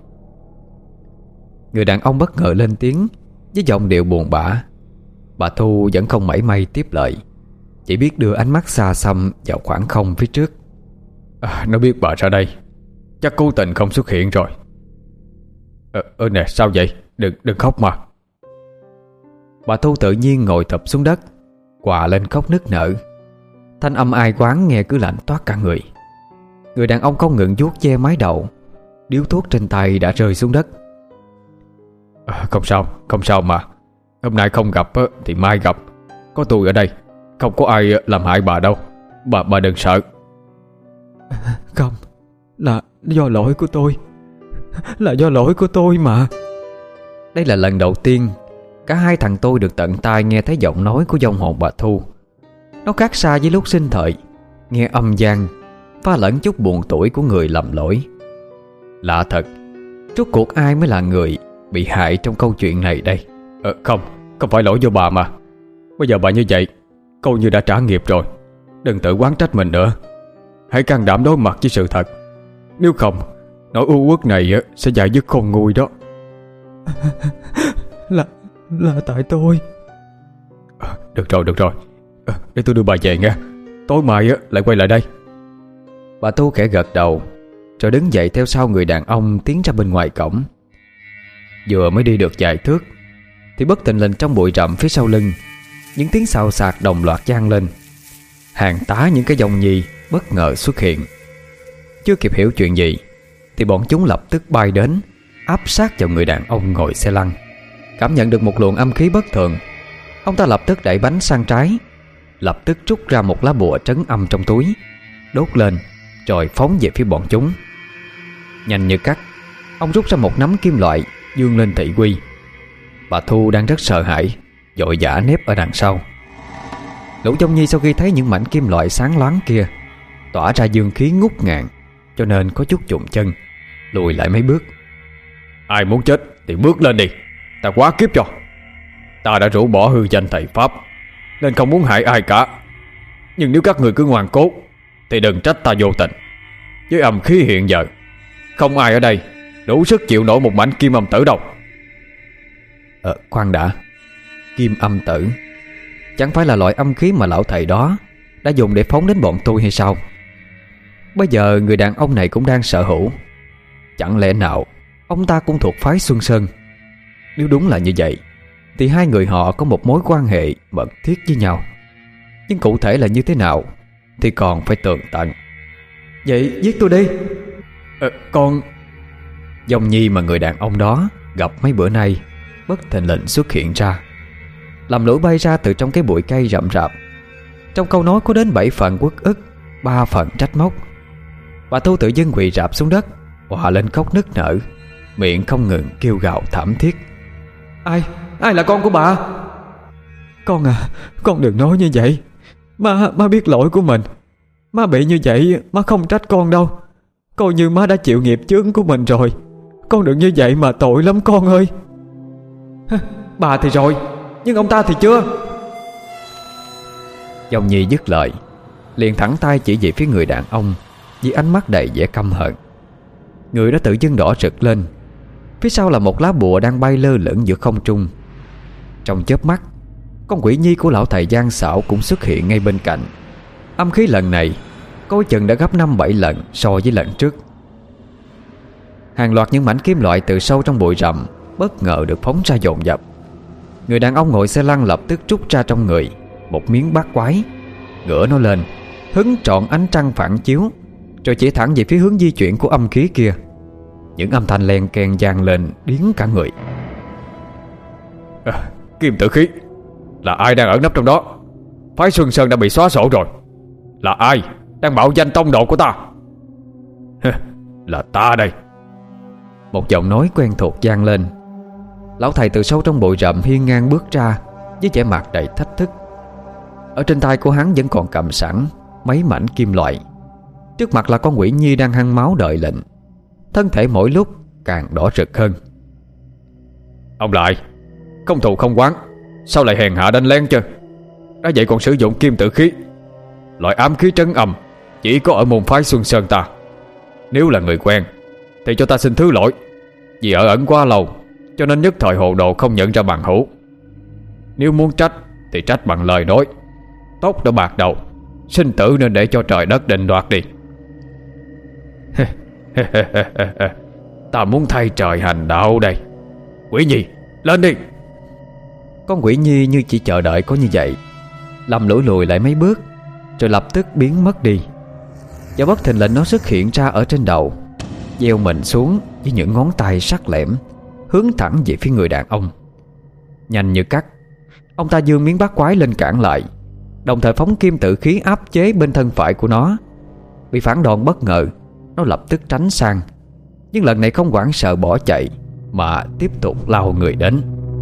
Người đàn ông bất ngờ lên tiếng với giọng điệu buồn bã. Bà Thu vẫn không mảy may tiếp lời, chỉ biết đưa ánh mắt xa xăm vào khoảng không phía trước. à, Nó biết bà ra đây, chắc cố tình không xuất hiện rồi. Ờ à, nè sao vậy? Đừng đừng khóc mà. Bà Thu tự nhiên ngồi thụp xuống đất, quạ lên khóc nức nở. Thanh âm ai quán nghe cứ lạnh toát cả người. Người đàn ông không ngừng vuốt ve mái đầu, điếu thuốc trên tay đã rơi xuống đất. à, Không sao, không sao mà. Hôm nay không gặp thì mai gặp. Có tôi ở đây, không có ai làm hại bà đâu. Bà bà đừng sợ. Không, là do lỗi của tôi. Là do lỗi của tôi mà. Đây là lần đầu tiên cả hai thằng tôi được tận tai nghe thấy giọng nói của vong hồn bà Thu. Nó khác xa với lúc sinh thời, nghe âm gian pha lẫn chút buồn tủi của người lầm lỗi. Lạ thật, rốt cuộc ai mới là người bị hại trong câu chuyện này đây? Ờ không, không phải lỗi do bà mà. Bây giờ bà như vậy coi như đã trả nghiệp rồi. Đừng tự oán trách mình nữa. Hãy can đảm đối mặt với sự thật. Nếu không, nỗi u uất này sẽ dài dứt khôn nguôi đó. Là Là tại tôi. à, Được rồi, được rồi. à, Để tôi đưa bà về nha. Tối mai lại quay lại đây. Bà Thu khẽ gật đầu, rồi đứng dậy theo sau người đàn ông tiến ra bên ngoài cổng. Vừa mới đi được vài thước thì bất thình lình trong bụi rậm phía sau lưng, những tiếng xào xạc đồng loạt vang lên. Hàng tá những cái dòng nhì bất ngờ xuất hiện. Chưa kịp hiểu chuyện gì thì bọn chúng lập tức bay đến, áp sát vào người đàn ông ngồi xe lăn. Cảm nhận được một luồng âm khí bất thường, ông ta lập tức đẩy bánh sang trái, lập tức rút ra một lá bùa trấn âm trong túi, đốt lên rồi phóng về phía bọn chúng. Nhanh như cắt, ông rút ra một nắm kim loại dương lên thị uy. Bà Thu đang rất sợ hãi, vội vã nép ở đằng sau. Lũ Dông Nhi sau khi thấy những mảnh kim loại sáng loáng kia tỏa ra dương khí ngút ngàn, cho nên có chút chụng chân, lùi lại mấy bước. Ai muốn chết thì bước lên đi, ta quá kiếp cho. Ta đã rũ bỏ hư danh thầy pháp nên không muốn hại ai cả. Nhưng nếu các người cứ ngoan cố thì đừng trách ta vô tình. Với âm khí hiện giờ, không ai ở đây đủ sức chịu nổi một mảnh kim âm tử đâu. Ờ khoan đã, kim âm tử chẳng phải là loại âm khí mà lão thầy đó đã dùng để phóng đến bọn tôi hay sao? Bây giờ người đàn ông này cũng đang sở hữu. Chẳng lẽ nào ông ta cũng thuộc phái Xuân Sơn? Nếu đúng là như vậy thì hai người họ có một mối quan hệ mật thiết với nhau. Nhưng cụ thể là như thế nào thì còn phải tường tận. Vậy giết tôi đi. Ờ, con... Dòng nhi mà người đàn ông đó gặp mấy bữa nay bất thình lình xuất hiện ra, làm lũi bay ra từ trong cái bụi cây rậm rạp. Trong câu nói có đến bảy phần uất ức, ba phần trách móc. Bà Thu tự dưng quỳ rạp xuống đất, hòa lên khóc nức nở, miệng không ngừng kêu gào thảm thiết. Ai? Ai là con của bà? Con à, con đừng nói như vậy. Má, má biết lỗi của mình. Má bị như vậy má không trách con đâu. Coi như má đã chịu nghiệp chướng của mình rồi. Con đừng như vậy mà tội lắm con ơi. Bà thì rồi, nhưng ông ta thì chưa. Dòng nhi dứt lời, liền thẳng tay chỉ về phía người đàn ông với ánh mắt đầy vẻ căm hận. Người đó tự dưng đỏ rực lên. Phía sau là một lá bùa đang bay lơ lửng giữa không trung. Trong chớp mắt, con quỷ nhi của lão thầy gian xảo cũng xuất hiện ngay bên cạnh. Âm khí lần này coi chừng đã gấp năm bảy lần so với lần trước. Hàng loạt những mảnh kim loại từ sâu trong bụi rậm bất ngờ được phóng ra dồn dập. Người đàn ông ngồi xe lăn lập tức trút ra trong người một miếng bát quái, ngửa nó lên, hứng trọn ánh trăng phản chiếu, rồi chỉ thẳng về phía hướng di chuyển của âm khí kia. Những âm thanh len keng vang lên điếng cả người. À, kim tự khí. Là ai đang ẩn nấp trong đó? Phái Xuân Sơn đã bị xóa sổ rồi. Là ai đang mạo danh tông đồ của ta? Là ta đây. Một giọng nói quen thuộc vang lên. Lão thầy từ sâu trong bụi rậm hiên ngang bước ra với vẻ mặt đầy thách thức. Ở trên tay của hắn vẫn còn cầm sẵn mấy mảnh kim loại. Trước mặt là con quỷ nhi đang hăng máu đợi lệnh, thân thể mỗi lúc càng đỏ rực hơn. Ông lại, không thù không oán, sao lại hèn hạ đánh lén chứ? Đã vậy còn sử dụng kim tự khí. Loại ám khí trấn âm chỉ có ở môn phái Xuân Sơn ta. Nếu là người quen thì cho ta xin thứ lỗi, vì ở ẩn quá lâu cho nên nhất thời hồ đồ không nhận ra bằng hữu. Nếu muốn trách thì trách bằng lời nói. Tóc đã bạc đầu, sinh tử nên để cho trời đất định đoạt đi. Ta muốn thay trời hành đạo đây. Quỷ nhi, lên đi. Con quỷ nhi như chỉ chờ đợi có như vậy, lầm lũi lùi lại mấy bước, rồi lập tức biến mất đi. Và bất thình lình nó xuất hiện ra ở trên đầu, gieo mình xuống với những ngón tay sắc lẻm, hướng thẳng về phía người đàn ông. Nhanh như cắt, ông ta giương miếng bát quái lên cản lại, đồng thời phóng kim tự khí áp chế bên thân phải của nó. Bị phản đòn bất ngờ, nó lập tức tránh sang, nhưng lần này không hoảng sợ bỏ chạy, mà tiếp tục lao người đến.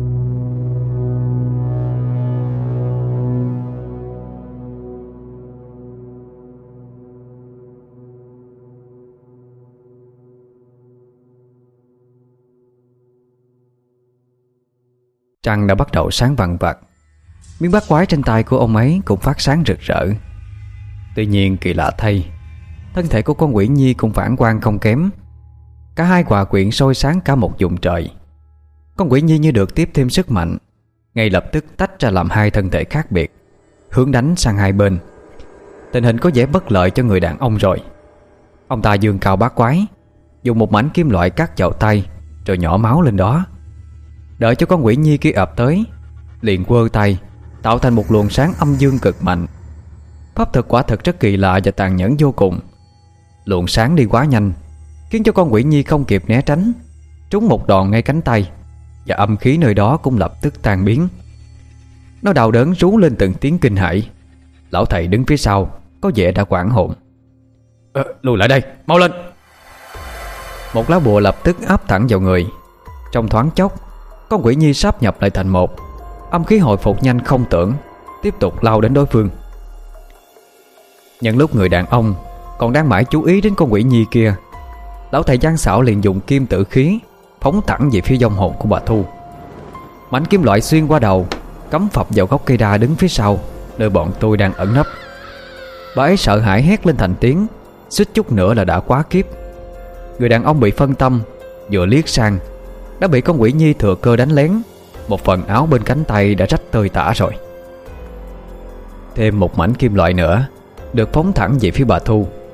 Trăng đã bắt đầu sáng vằng vặc. Miếng bát quái trên tay của ông ấy cũng phát sáng rực rỡ. Tuy nhiên kỳ lạ thay, thân thể của con quỷ nhi cũng phản quang không kém. Cả hai hòa quyện soi sáng cả một vùng trời. Con quỷ nhi như được tiếp thêm sức mạnh, ngay lập tức tách ra làm hai thân thể khác biệt, hướng đánh sang hai bên. Tình hình có vẻ bất lợi cho người đàn ông rồi. Ông ta giương cao bát quái, dùng một mảnh kim loại cắt vào tay, rồi nhỏ máu lên đó. Đợi cho con quỷ nhi kia ập tới, liền quơ tay tạo thành một luồng sáng âm dương cực mạnh. Pháp thuật quả thực rất kỳ lạ và tàn nhẫn vô cùng. Luồng sáng đi quá nhanh, khiến cho con quỷ nhi không kịp né tránh, trúng một đòn ngay cánh tay, và âm khí nơi đó cũng lập tức tan biến. Nó đau đớn rú lên từng tiếng kinh hãi. Lão thầy đứng phía sau có vẻ đã hoảng hồn. Ờ, lùi lại đây, mau lên. Một lá bùa lập tức áp thẳng vào người. Trong thoáng chốc, con quỷ nhi sáp nhập lại thành một. Âm khí hồi phục nhanh không tưởng, tiếp tục lao đến đối phương. Nhân lúc người đàn ông còn đang mãi chú ý đến con quỷ nhi kia, lão thầy gian xảo liền dùng kim tự khí phóng thẳng về phía vong hồn của bà Thu. Mảnh kim loại xuyên qua đầu, cắm phập vào gốc cây đa đứng phía sau, nơi bọn tôi đang ẩn nấp. Bà ấy sợ hãi hét lên thành tiếng, suýt chút nữa là đã quá kiếp. Người đàn ông bị phân tâm, vừa liếc sang đã bị con quỷ nhi thừa cơ đánh lén. Một phần áo bên cánh tay đã rách tơi tả rồi. Thêm một mảnh kim loại nữa được phóng thẳng về phía bà Thu.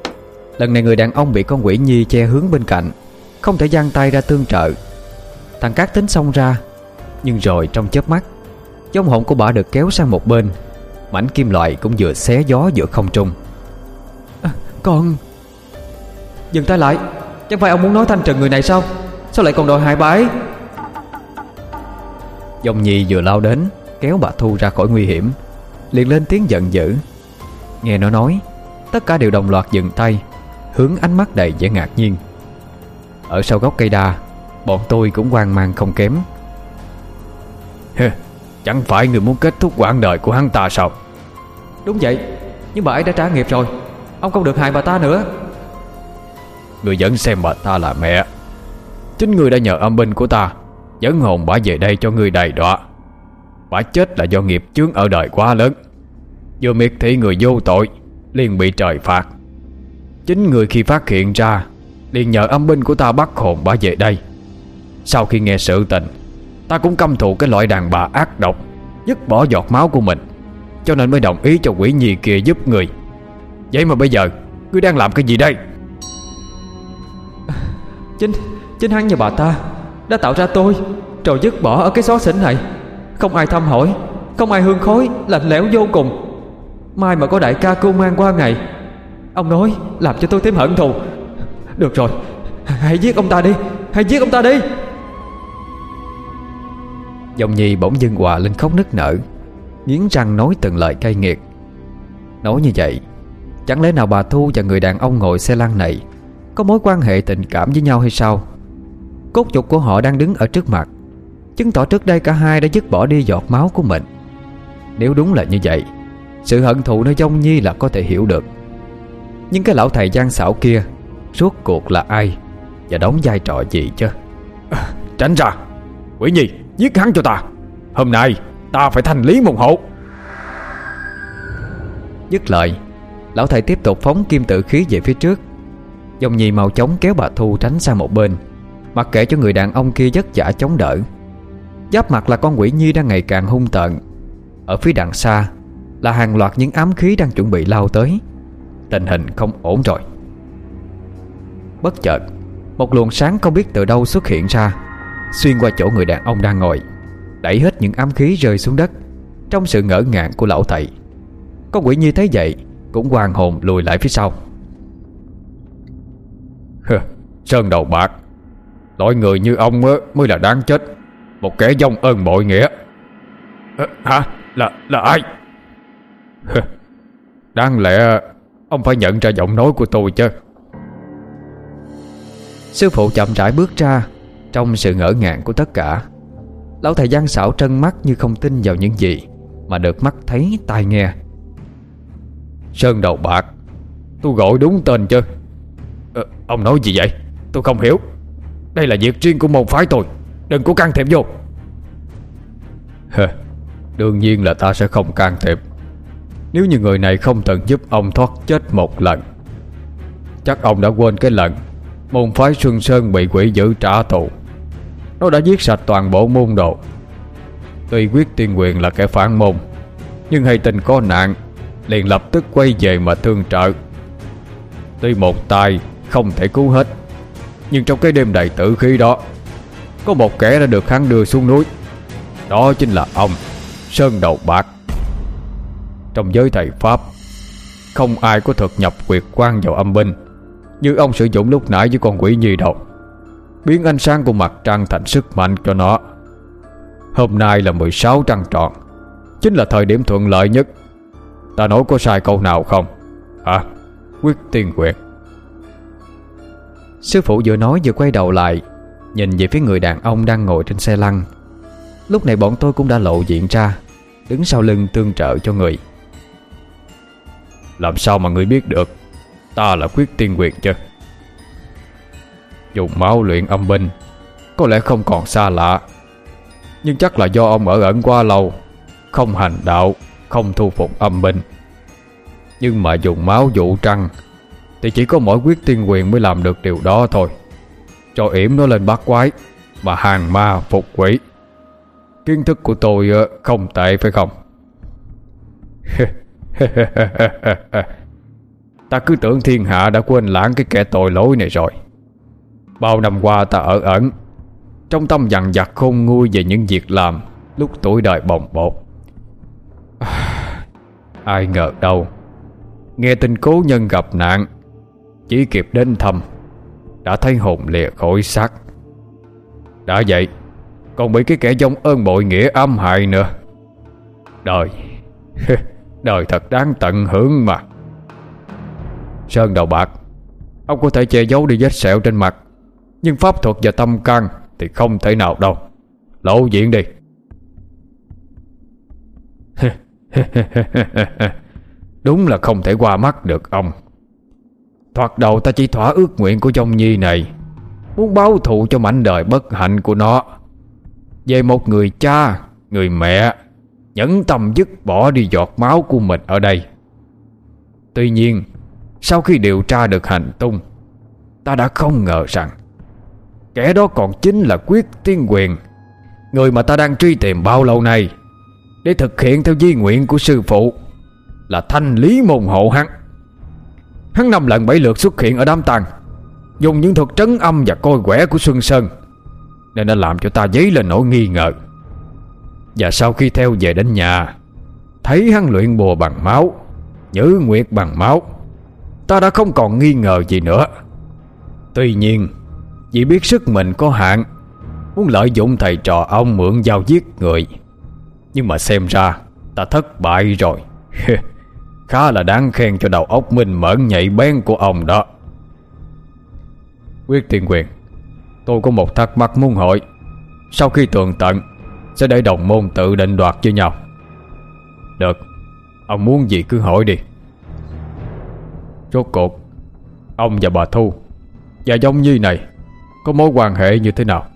Lần này người đàn ông bị con quỷ nhi che hướng bên cạnh, không thể giang tay ra tương trợ. Thằng Cát tính xông ra, nhưng rồi trong chớp mắt, vong hồn của bà được kéo sang một bên. Mảnh kim loại cũng vừa xé gió giữa không trung. à, Con Dừng tay lại. Chẳng phải ông muốn nói thanh trừng người này sao? Sao lại còn đòi hại bà ấy? Dòng Nhi vừa lao đến kéo bà Thu ra khỏi nguy hiểm, liền lên tiếng giận dữ. Nghe nó nói, tất cả đều đồng loạt dừng tay, hướng ánh mắt đầy vẻ ngạc nhiên. Ở sau gốc cây đa, bọn tôi cũng hoang mang không kém. Chẳng phải người muốn kết thúc quãng đời của hắn ta sao? Đúng vậy, nhưng bà ấy đã trả nghiệp rồi. Ông không được hại bà ta nữa. Người vẫn xem bà ta là mẹ. Chính người đã nhờ âm binh của ta dẫn hồn bà về đây cho người đầy đọa. Bà chết là do nghiệp chướng ở đời quá lớn, vừa miệt thị người vô tội, liền bị trời phạt. Chính người khi phát hiện ra, liền nhờ âm binh của ta bắt hồn bà về đây. Sau khi nghe sự tình, ta cũng căm thù cái loại đàn bà ác độc, dứt bỏ giọt máu của mình, cho nên mới đồng ý cho quỷ nhi kia giúp người. Vậy mà bây giờ ngươi đang làm cái gì đây? Chính Chính hắn và bà ta đã tạo ra tôi, rồi dứt bỏ ở cái xó xỉnh này. Không ai thăm hỏi, không ai hương khói, lạnh lẽo vô cùng. Mai mà có đại ca cưu mang qua ngày, ông nói làm cho tôi thêm hận thù. Được rồi, hãy giết ông ta đi, hãy giết ông ta đi. Dòng Nhi bỗng dưng hòa lên khóc nức nở, nghiến răng nói từng lời cay nghiệt. Nói như vậy, chẳng lẽ nào bà Thu và người đàn ông ngồi xe lăn này có mối quan hệ tình cảm với nhau hay sao? Cốt nhục của họ đang đứng ở trước mặt, chứng tỏ trước đây cả hai đã dứt bỏ đi giọt máu của mình. Nếu đúng là như vậy, sự hận thù nơi Dòng Nhi là có thể hiểu được. Nhưng cái lão thầy gian xảo kia rốt cuộc là ai, và đóng vai trò gì chứ? À, tránh ra, quỷ nhi, giết hắn cho ta. Hôm nay ta phải thanh lý môn hộ. Dứt lời, lão thầy tiếp tục phóng kim tự khí về phía trước. Dòng Nhi mau chóng kéo bà Thu tránh sang một bên, mặc kệ cho người đàn ông kia vất vả chống đỡ. Giáp mặt là con quỷ nhi đang ngày càng hung tợn. Ở phía đằng xa là hàng loạt những ám khí đang chuẩn bị lao tới. Tình hình không ổn rồi. Bất chợt, một luồng sáng không biết từ đâu xuất hiện ra, xuyên qua chỗ người đàn ông đang ngồi, đẩy hết những ám khí rơi xuống đất. Trong sự ngỡ ngàng của lão thầy, con quỷ nhi thấy vậy cũng hoàn hồn lùi lại phía sau. Sơn đầu bạc, loại người như ông mới là đáng chết, một kẻ vong ơn bội nghĩa. À, hả? Là là ai? Đáng lẽ ông phải nhận ra giọng nói của tôi chứ. Sư phụ chậm rãi bước ra trong sự ngỡ ngàng của tất cả. Lão thầy gian xảo trân mắt như không tin vào những gì mà được mắt thấy tai nghe. Sơn đầu bạc, tôi gọi đúng tên chứ? À, ông nói gì vậy? Tôi không hiểu. Đây là việc riêng của môn phái tôi, đừng có can thiệp vô. Đương nhiên là ta sẽ không can thiệp, nếu như người này không từng giúp ông thoát chết một lần. Chắc ông đã quên cái lần môn phái Xuân Sơn bị quỷ dữ trả thù. Nó đã giết sạch toàn bộ môn đồ. Tuy Quyết Tiên Quyền là kẻ phản môn, nhưng hay tin có nạn, liền lập tức quay về mà thương trợ. Tuy một tay không thể cứu hết, nhưng trong cái đêm đầy tử khí đó, có một kẻ đã được hắn đưa xuống núi. Đó chính là ông Sơn đầu bạc. Trong giới thầy Pháp, không ai có thực nhập quyệt quan vào âm binh như ông sử dụng lúc nãy với con quỷ nhi đâu, biến ánh sáng của mặt trăng thành sức mạnh cho nó. Hôm nay là mười sáu trăng tròn, chính là thời điểm thuận lợi nhất. Ta nói có sai câu nào không hả, Quyết Tiên Quyền? Sư phụ vừa nói vừa quay đầu lại, nhìn về phía người đàn ông đang ngồi trên xe lăn. Lúc này bọn tôi cũng đã lộ diện ra, đứng sau lưng tương trợ cho người. Làm sao mà ngươi biết được ta là Quyết Tiên Quyền chứ? Dùng máu luyện âm binh có lẽ không còn xa lạ, nhưng chắc là do ông ở ẩn quá lâu, không hành đạo, không thu phục âm binh. Nhưng mà dùng máu dụ trăng thì chỉ có mỗi Quyết Tiên Quyền mới làm được điều đó thôi. Cho yểm nó lên bắt quái, mà hàng ma phục quỷ. Kiến thức của tôi không tệ phải không? Ta cứ tưởng thiên hạ đã quên lãng cái kẻ tội lỗi này rồi. Bao năm qua ta ở ẩn, trong tâm dằn vặt khôn nguôi về những việc làm lúc tuổi đời bồng bột. Ai ngờ đâu, nghe tin cố nhân gặp nạn, chỉ kịp đến thăm đã thấy hồn lìa khỏi xác. Đã vậy còn bị cái kẻ vong ơn bội nghĩa ám hại nữa. Đời Đời thật đáng tận hưởng mà. Sơn Đầu Bạc, ông có thể che giấu đi vết sẹo trên mặt, nhưng pháp thuật và tâm can thì không thể nào đâu. Lộ diện đi. Đúng là không thể qua mắt được ông. Thoạt đầu ta chỉ thỏa ước nguyện của Dông Nhi này, muốn báo thù cho mảnh đời bất hạnh của nó, về một người cha, người mẹ nhẫn tâm dứt bỏ đi giọt máu của mình ở đây. Tuy nhiên sau khi điều tra được hành tung, ta đã không ngờ rằng kẻ đó còn chính là Quyết Tiên Quyền, người mà ta đang truy tìm bao lâu nay, để thực hiện theo di nguyện của sư phụ là thanh lý môn hộ hắn. Hắn năm lần bảy lượt xuất hiện ở đám tang, dùng những thuật trấn âm và coi quẻ của Xuân Sơn, nên đã làm cho ta dấy lên nỗi nghi ngờ. Và sau khi theo về đến nhà, thấy hắn luyện bùa bằng máu, nhử nguyệt bằng máu, ta đã không còn nghi ngờ gì nữa. Tuy nhiên vì biết sức mình có hạn, muốn lợi dụng thầy trò ông mượn dao giết người, nhưng mà xem ra ta thất bại rồi. Khá là đáng khen cho đầu óc minh mẫn nhạy bén của ông đó. Quyết Tiên Quyền, tôi có một thắc mắc muốn hỏi. Sau khi tường tận sẽ để đồng môn tự định đoạt với nhau. Được, ông muốn gì cứ hỏi đi. Rốt cuộc ông và bà Thu và Dông Nhi này có mối quan hệ như thế nào?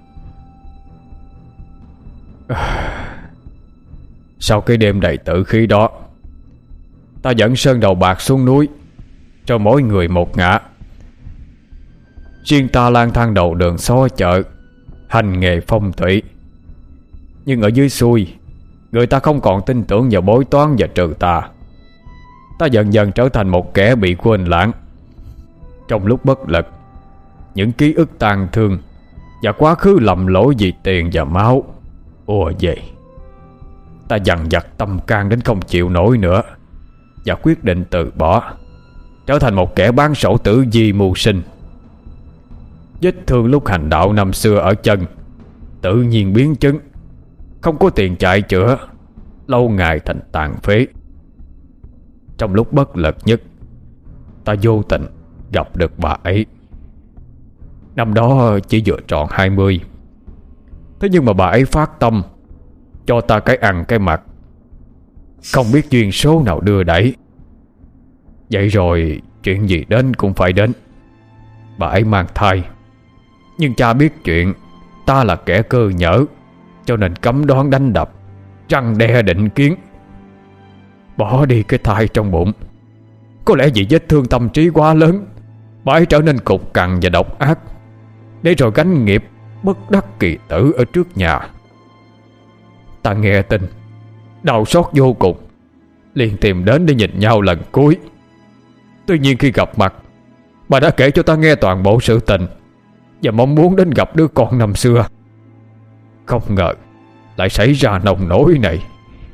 Sau cái đêm đầy tử khí đó, ta dẫn Sơn Đầu Bạc xuống núi, cho mỗi người một ngã. Riêng ta lang thang đầu đường xó chợ, hành nghề phong thủy. Nhưng ở dưới xuôi, người ta không còn tin tưởng vào bói toán và trừ tà. Ta dần dần trở thành một kẻ bị quên lãng. Trong lúc bất lực, những ký ức tàn thương và quá khứ lầm lỗi vì tiền và máu ùa về. Ta dằn vặt tâm can đến không chịu nổi nữa, và quyết định từ bỏ, trở thành một kẻ bán sổ tử vi mưu sinh. Vết thương lúc hành đạo năm xưa ở chân tự nhiên biến chứng, không có tiền chạy chữa, lâu ngày thành tàn phế. Trong lúc bất lực nhất, ta vô tình gặp được bà ấy. Năm đó chỉ vừa tròn hai mươi. Thế nhưng mà bà ấy phát tâm cho ta cái ăn cái mặc, không biết duyên số nào đưa đẩy. Vậy rồi chuyện gì đến cũng phải đến. Bà ấy mang thai, nhưng cha biết chuyện ta là kẻ cơ nhỡ, cho nên cấm đoán đánh đập, răn đe định kiến, bỏ đi cái thai trong bụng. Có lẽ vì vết thương tâm trí quá lớn, bà ấy trở nên cục cằn và độc ác, để rồi gánh nghiệp bất đắc kỳ tử ở trước nhà. Ta nghe tin, đau xót vô cùng, liền tìm đến để nhìn nhau lần cuối. Tuy nhiên khi gặp mặt, bà đã kể cho ta nghe toàn bộ sự tình và mong muốn đến gặp đứa con năm xưa. Không ngờ lại xảy ra nông nỗi này.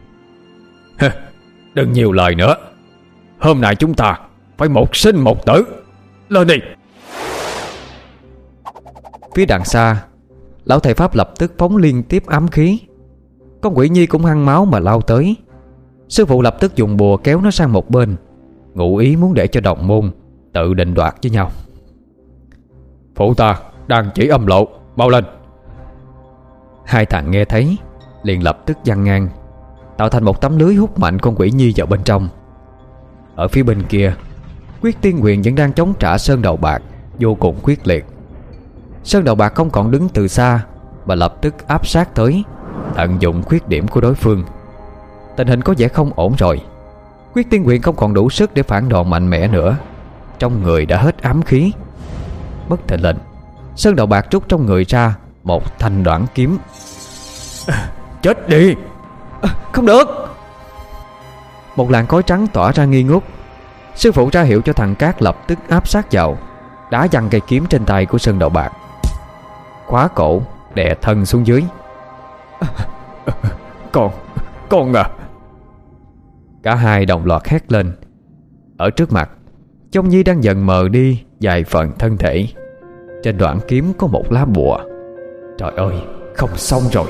Đừng nhiều lời nữa, hôm nay chúng ta phải một sinh một tử. Lên đi. Phía đằng xa, lão thầy Pháp lập tức phóng liên tiếp ám khí. Con quỷ nhi cũng hăng máu mà lao tới. Sư phụ lập tức dùng bùa kéo nó sang một bên, ngụ ý muốn để cho đồng môn tự định đoạt với nhau. Phụ ta đang chỉ âm lộ, mau lên. Hai thằng nghe thấy liền lập tức giăng ngang, tạo thành một tấm lưới hút mạnh con quỷ nhi vào bên trong. Ở phía bên kia, Quyết Tiên Quyền vẫn đang chống trả Sơn Đầu Bạc vô cùng quyết liệt. Sơn Đầu Bạc không còn đứng từ xa, mà lập tức áp sát tới, tận dụng khuyết điểm của đối phương. Tình hình có vẻ không ổn rồi. Quyết Tiên Quyền không còn đủ sức để phản đòn mạnh mẽ nữa, trong người đã hết ám khí. Bất thình lình, Sơn Đầu Bạc rút trong người ra một thanh đoản kiếm. À, chết đi. À, không được. Một làn khói trắng tỏa ra nghi ngút. Sư phụ ra hiệu cho thằng Cát lập tức áp sát vào, đá văng cây kiếm trên tay của Sơn Đầu Bạc, khóa cổ đè thân xuống dưới. Con, con à! Cả hai đồng loạt hét lên. Ở trước mặt, Dông Nhi đang dần mờ đi vài phần thân thể. Trên đoạn kiếm có một lá bùa. Trời ơi, không xong rồi.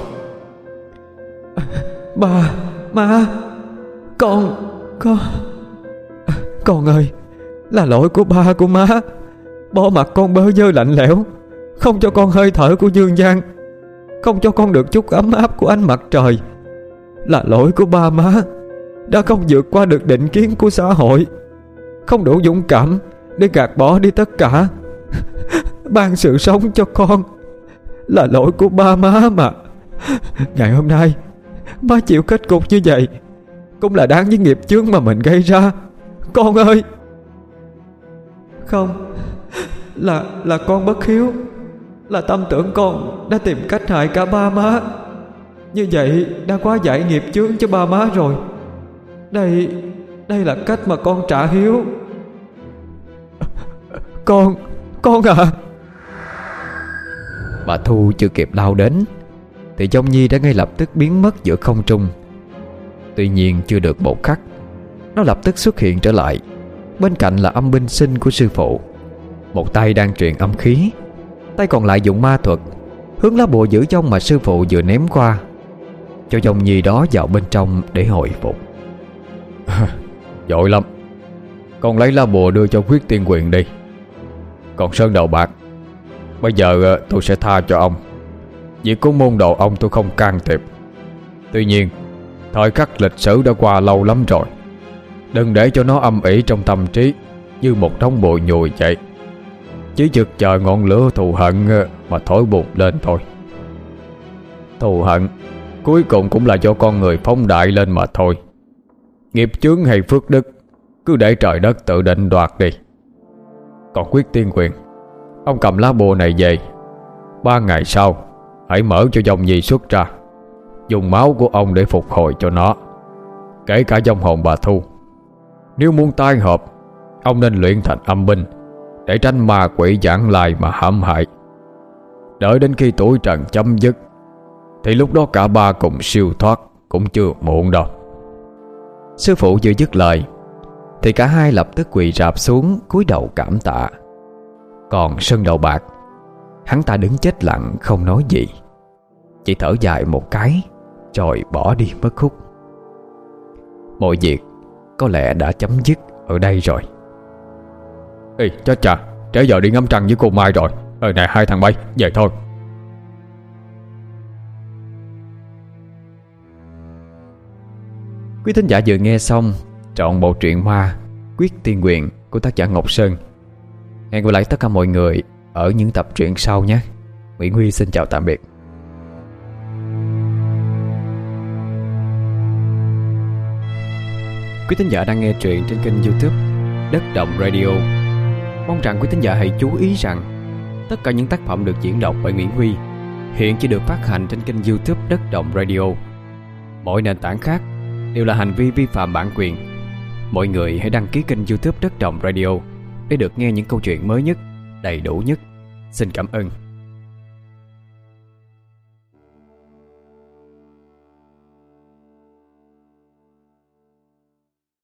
Ba, má, con, con Con ơi, là lỗi của ba của má. Bỏ mặt con bơ vơ lạnh lẽo, không cho con hơi thở của dương gian, không cho con được chút ấm áp của ánh mặt trời. Là lỗi của ba má đã không vượt qua được định kiến của xã hội, không đủ dũng cảm để gạt bỏ đi tất cả, ban sự sống cho con. Là lỗi của ba má mà. Ngày hôm nay má chịu kết cục như vậy cũng là đáng với nghiệp chướng mà mình gây ra. Con ơi! Không, Là là con bất hiếu. Là tâm tưởng con đã tìm cách hại cả ba má. Như vậy đã quá giải nghiệp chướng cho ba má rồi. Đây Đây là cách mà con trả hiếu. Con Con à! Bà Thu chưa kịp lao đến thì Dông Nhi đã ngay lập tức biến mất giữa không trung. Tuy nhiên chưa được một khắc, nó lập tức xuất hiện trở lại. Bên cạnh là âm binh sinh của sư phụ, một tay đang truyền âm khí, tay còn lại dùng ma thuật hướng lá bùa giữ dông mà sư phụ vừa ném qua, cho Dông Nhi đó vào bên trong để hồi phục. Vội lắm. Con lấy lá bùa đưa cho Quyết Tiên Quyền đi. Còn Sơn Đầu Bạc, bây giờ tôi sẽ tha cho ông. Việc của môn đồ ông tôi không can thiệp. Tuy nhiên thời khắc lịch sử đã qua lâu lắm rồi. Đừng để cho nó âm ỉ trong tâm trí như một đống bụi nhùi vậy. Chỉ chực chờ ngọn lửa thù hận mà thổi bùng lên thôi. Thù hận cuối cùng cũng là do con người phóng đại lên mà thôi. Nghiệp chướng hay phước đức cứ để trời đất tự định đoạt đi. Còn Quyết Tiên Quyền, ông cầm lá bùa này về. Ba ngày sau hãy mở cho Dông Nhi xuất ra, dùng máu của ông để phục hồi cho nó, kể cả vong hồn bà Thu. Nếu muốn tai hợp, ông nên luyện thành âm binh để tránh ma quỷ giảng lai mà hãm hại. Đợi đến khi tuổi trần chấm dứt thì lúc đó cả ba cùng siêu thoát cũng chưa muộn đâu. Sư phụ vừa dứt lời thì cả hai lập tức quỳ rạp xuống cúi đầu cảm tạ. Còn Sơn Đầu Bạc, hắn ta đứng chết lặng không nói gì, chỉ thở dài một cái rồi bỏ đi mất hút. Mọi việc có lẽ đã chấm dứt ở đây rồi. Ê chết chà, trễ giờ đi ngắm trăng với cô Mai rồi. Ờ này hai thằng bay, về thôi. Quý thính giả vừa nghe xong trọn bộ truyện ma Quyết Tiên Quyền của tác giả Ngọc Sơn. Hẹn gặp lại tất cả mọi người ở những tập truyện sau nhé. Nguyễn Huy xin chào tạm biệt. Quý thính giả đang nghe truyện trên kênh YouTube Đất Động Radio. Mong rằng quý thính giả hãy chú ý rằng tất cả những tác phẩm được diễn đọc bởi Nguyễn Huy hiện chỉ được phát hành trên kênh YouTube Đất Động Radio. Mỗi nền tảng khác đều là hành vi vi phạm bản quyền. Mọi người hãy đăng ký kênh YouTube Đất Động Radio để được nghe những câu chuyện mới nhất, đầy đủ nhất. Xin cảm ơn.